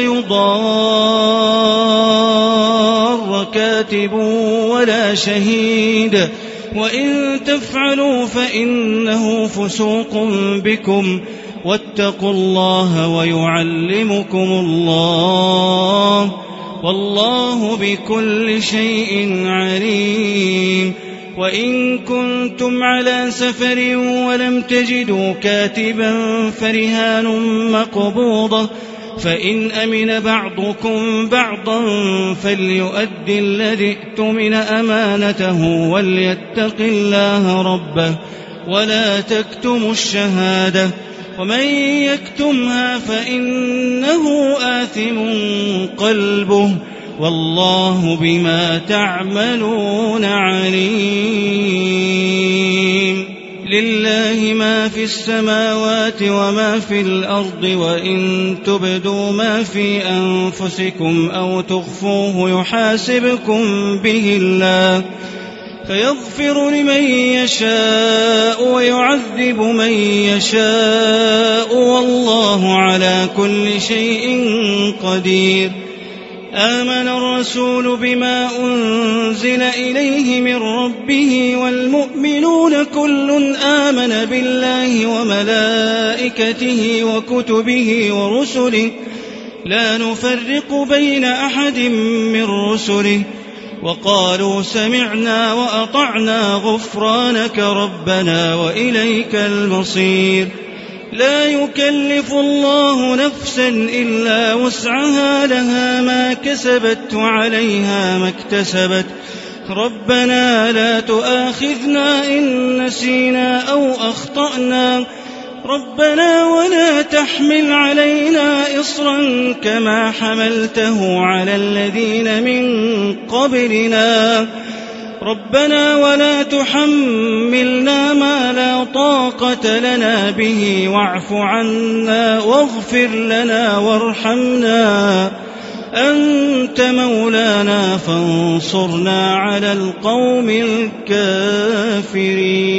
يضار كاتب ولا شهيد وإن تفعلوا فإنه فسوق بكم واتقوا الله ويعلمكم الله والله بكل شيء عليم. وإن كنتم على سفر ولم تجدوا كاتبا فرهان مقبوضة فإن أمن بعضكم بعضا فليؤد الذي اؤتمن أمانته وليتق الله ربه ولا تكتموا الشهادة ومن يكتمها فإنه آثم قلبه والله بما تعملون عليم. لله ما في السماوات وما في الأرض وإن تبدوا ما في أنفسكم أو تخفوه يحاسبكم به الله فيغفر لمن يشاء ويعذب من يشاء والله على كل شيء قدير. آمن الرسول بما أنزل إليه من ربه والمؤمنون كل آمن بالله وملائكته وكتبه ورسله لا نفرق بين أحد من رسله وقالوا سمعنا وأطعنا غفرانك ربنا وإليك المصير. لا يكلف الله نفسا إلا وسعها لها ما كسبت وعليها ما اكتسبت ربنا لا تؤاخذنا إن نسينا أو أخطأنا ربنا ولا تحمل علينا إصرا كما حملته على الذين من قبلنا ربنا ولا تحملنا ما لا طاقة لنا به واعف عنا واغفر لنا وارحمنا أنت مولانا فانصرنا على القوم الكافرين.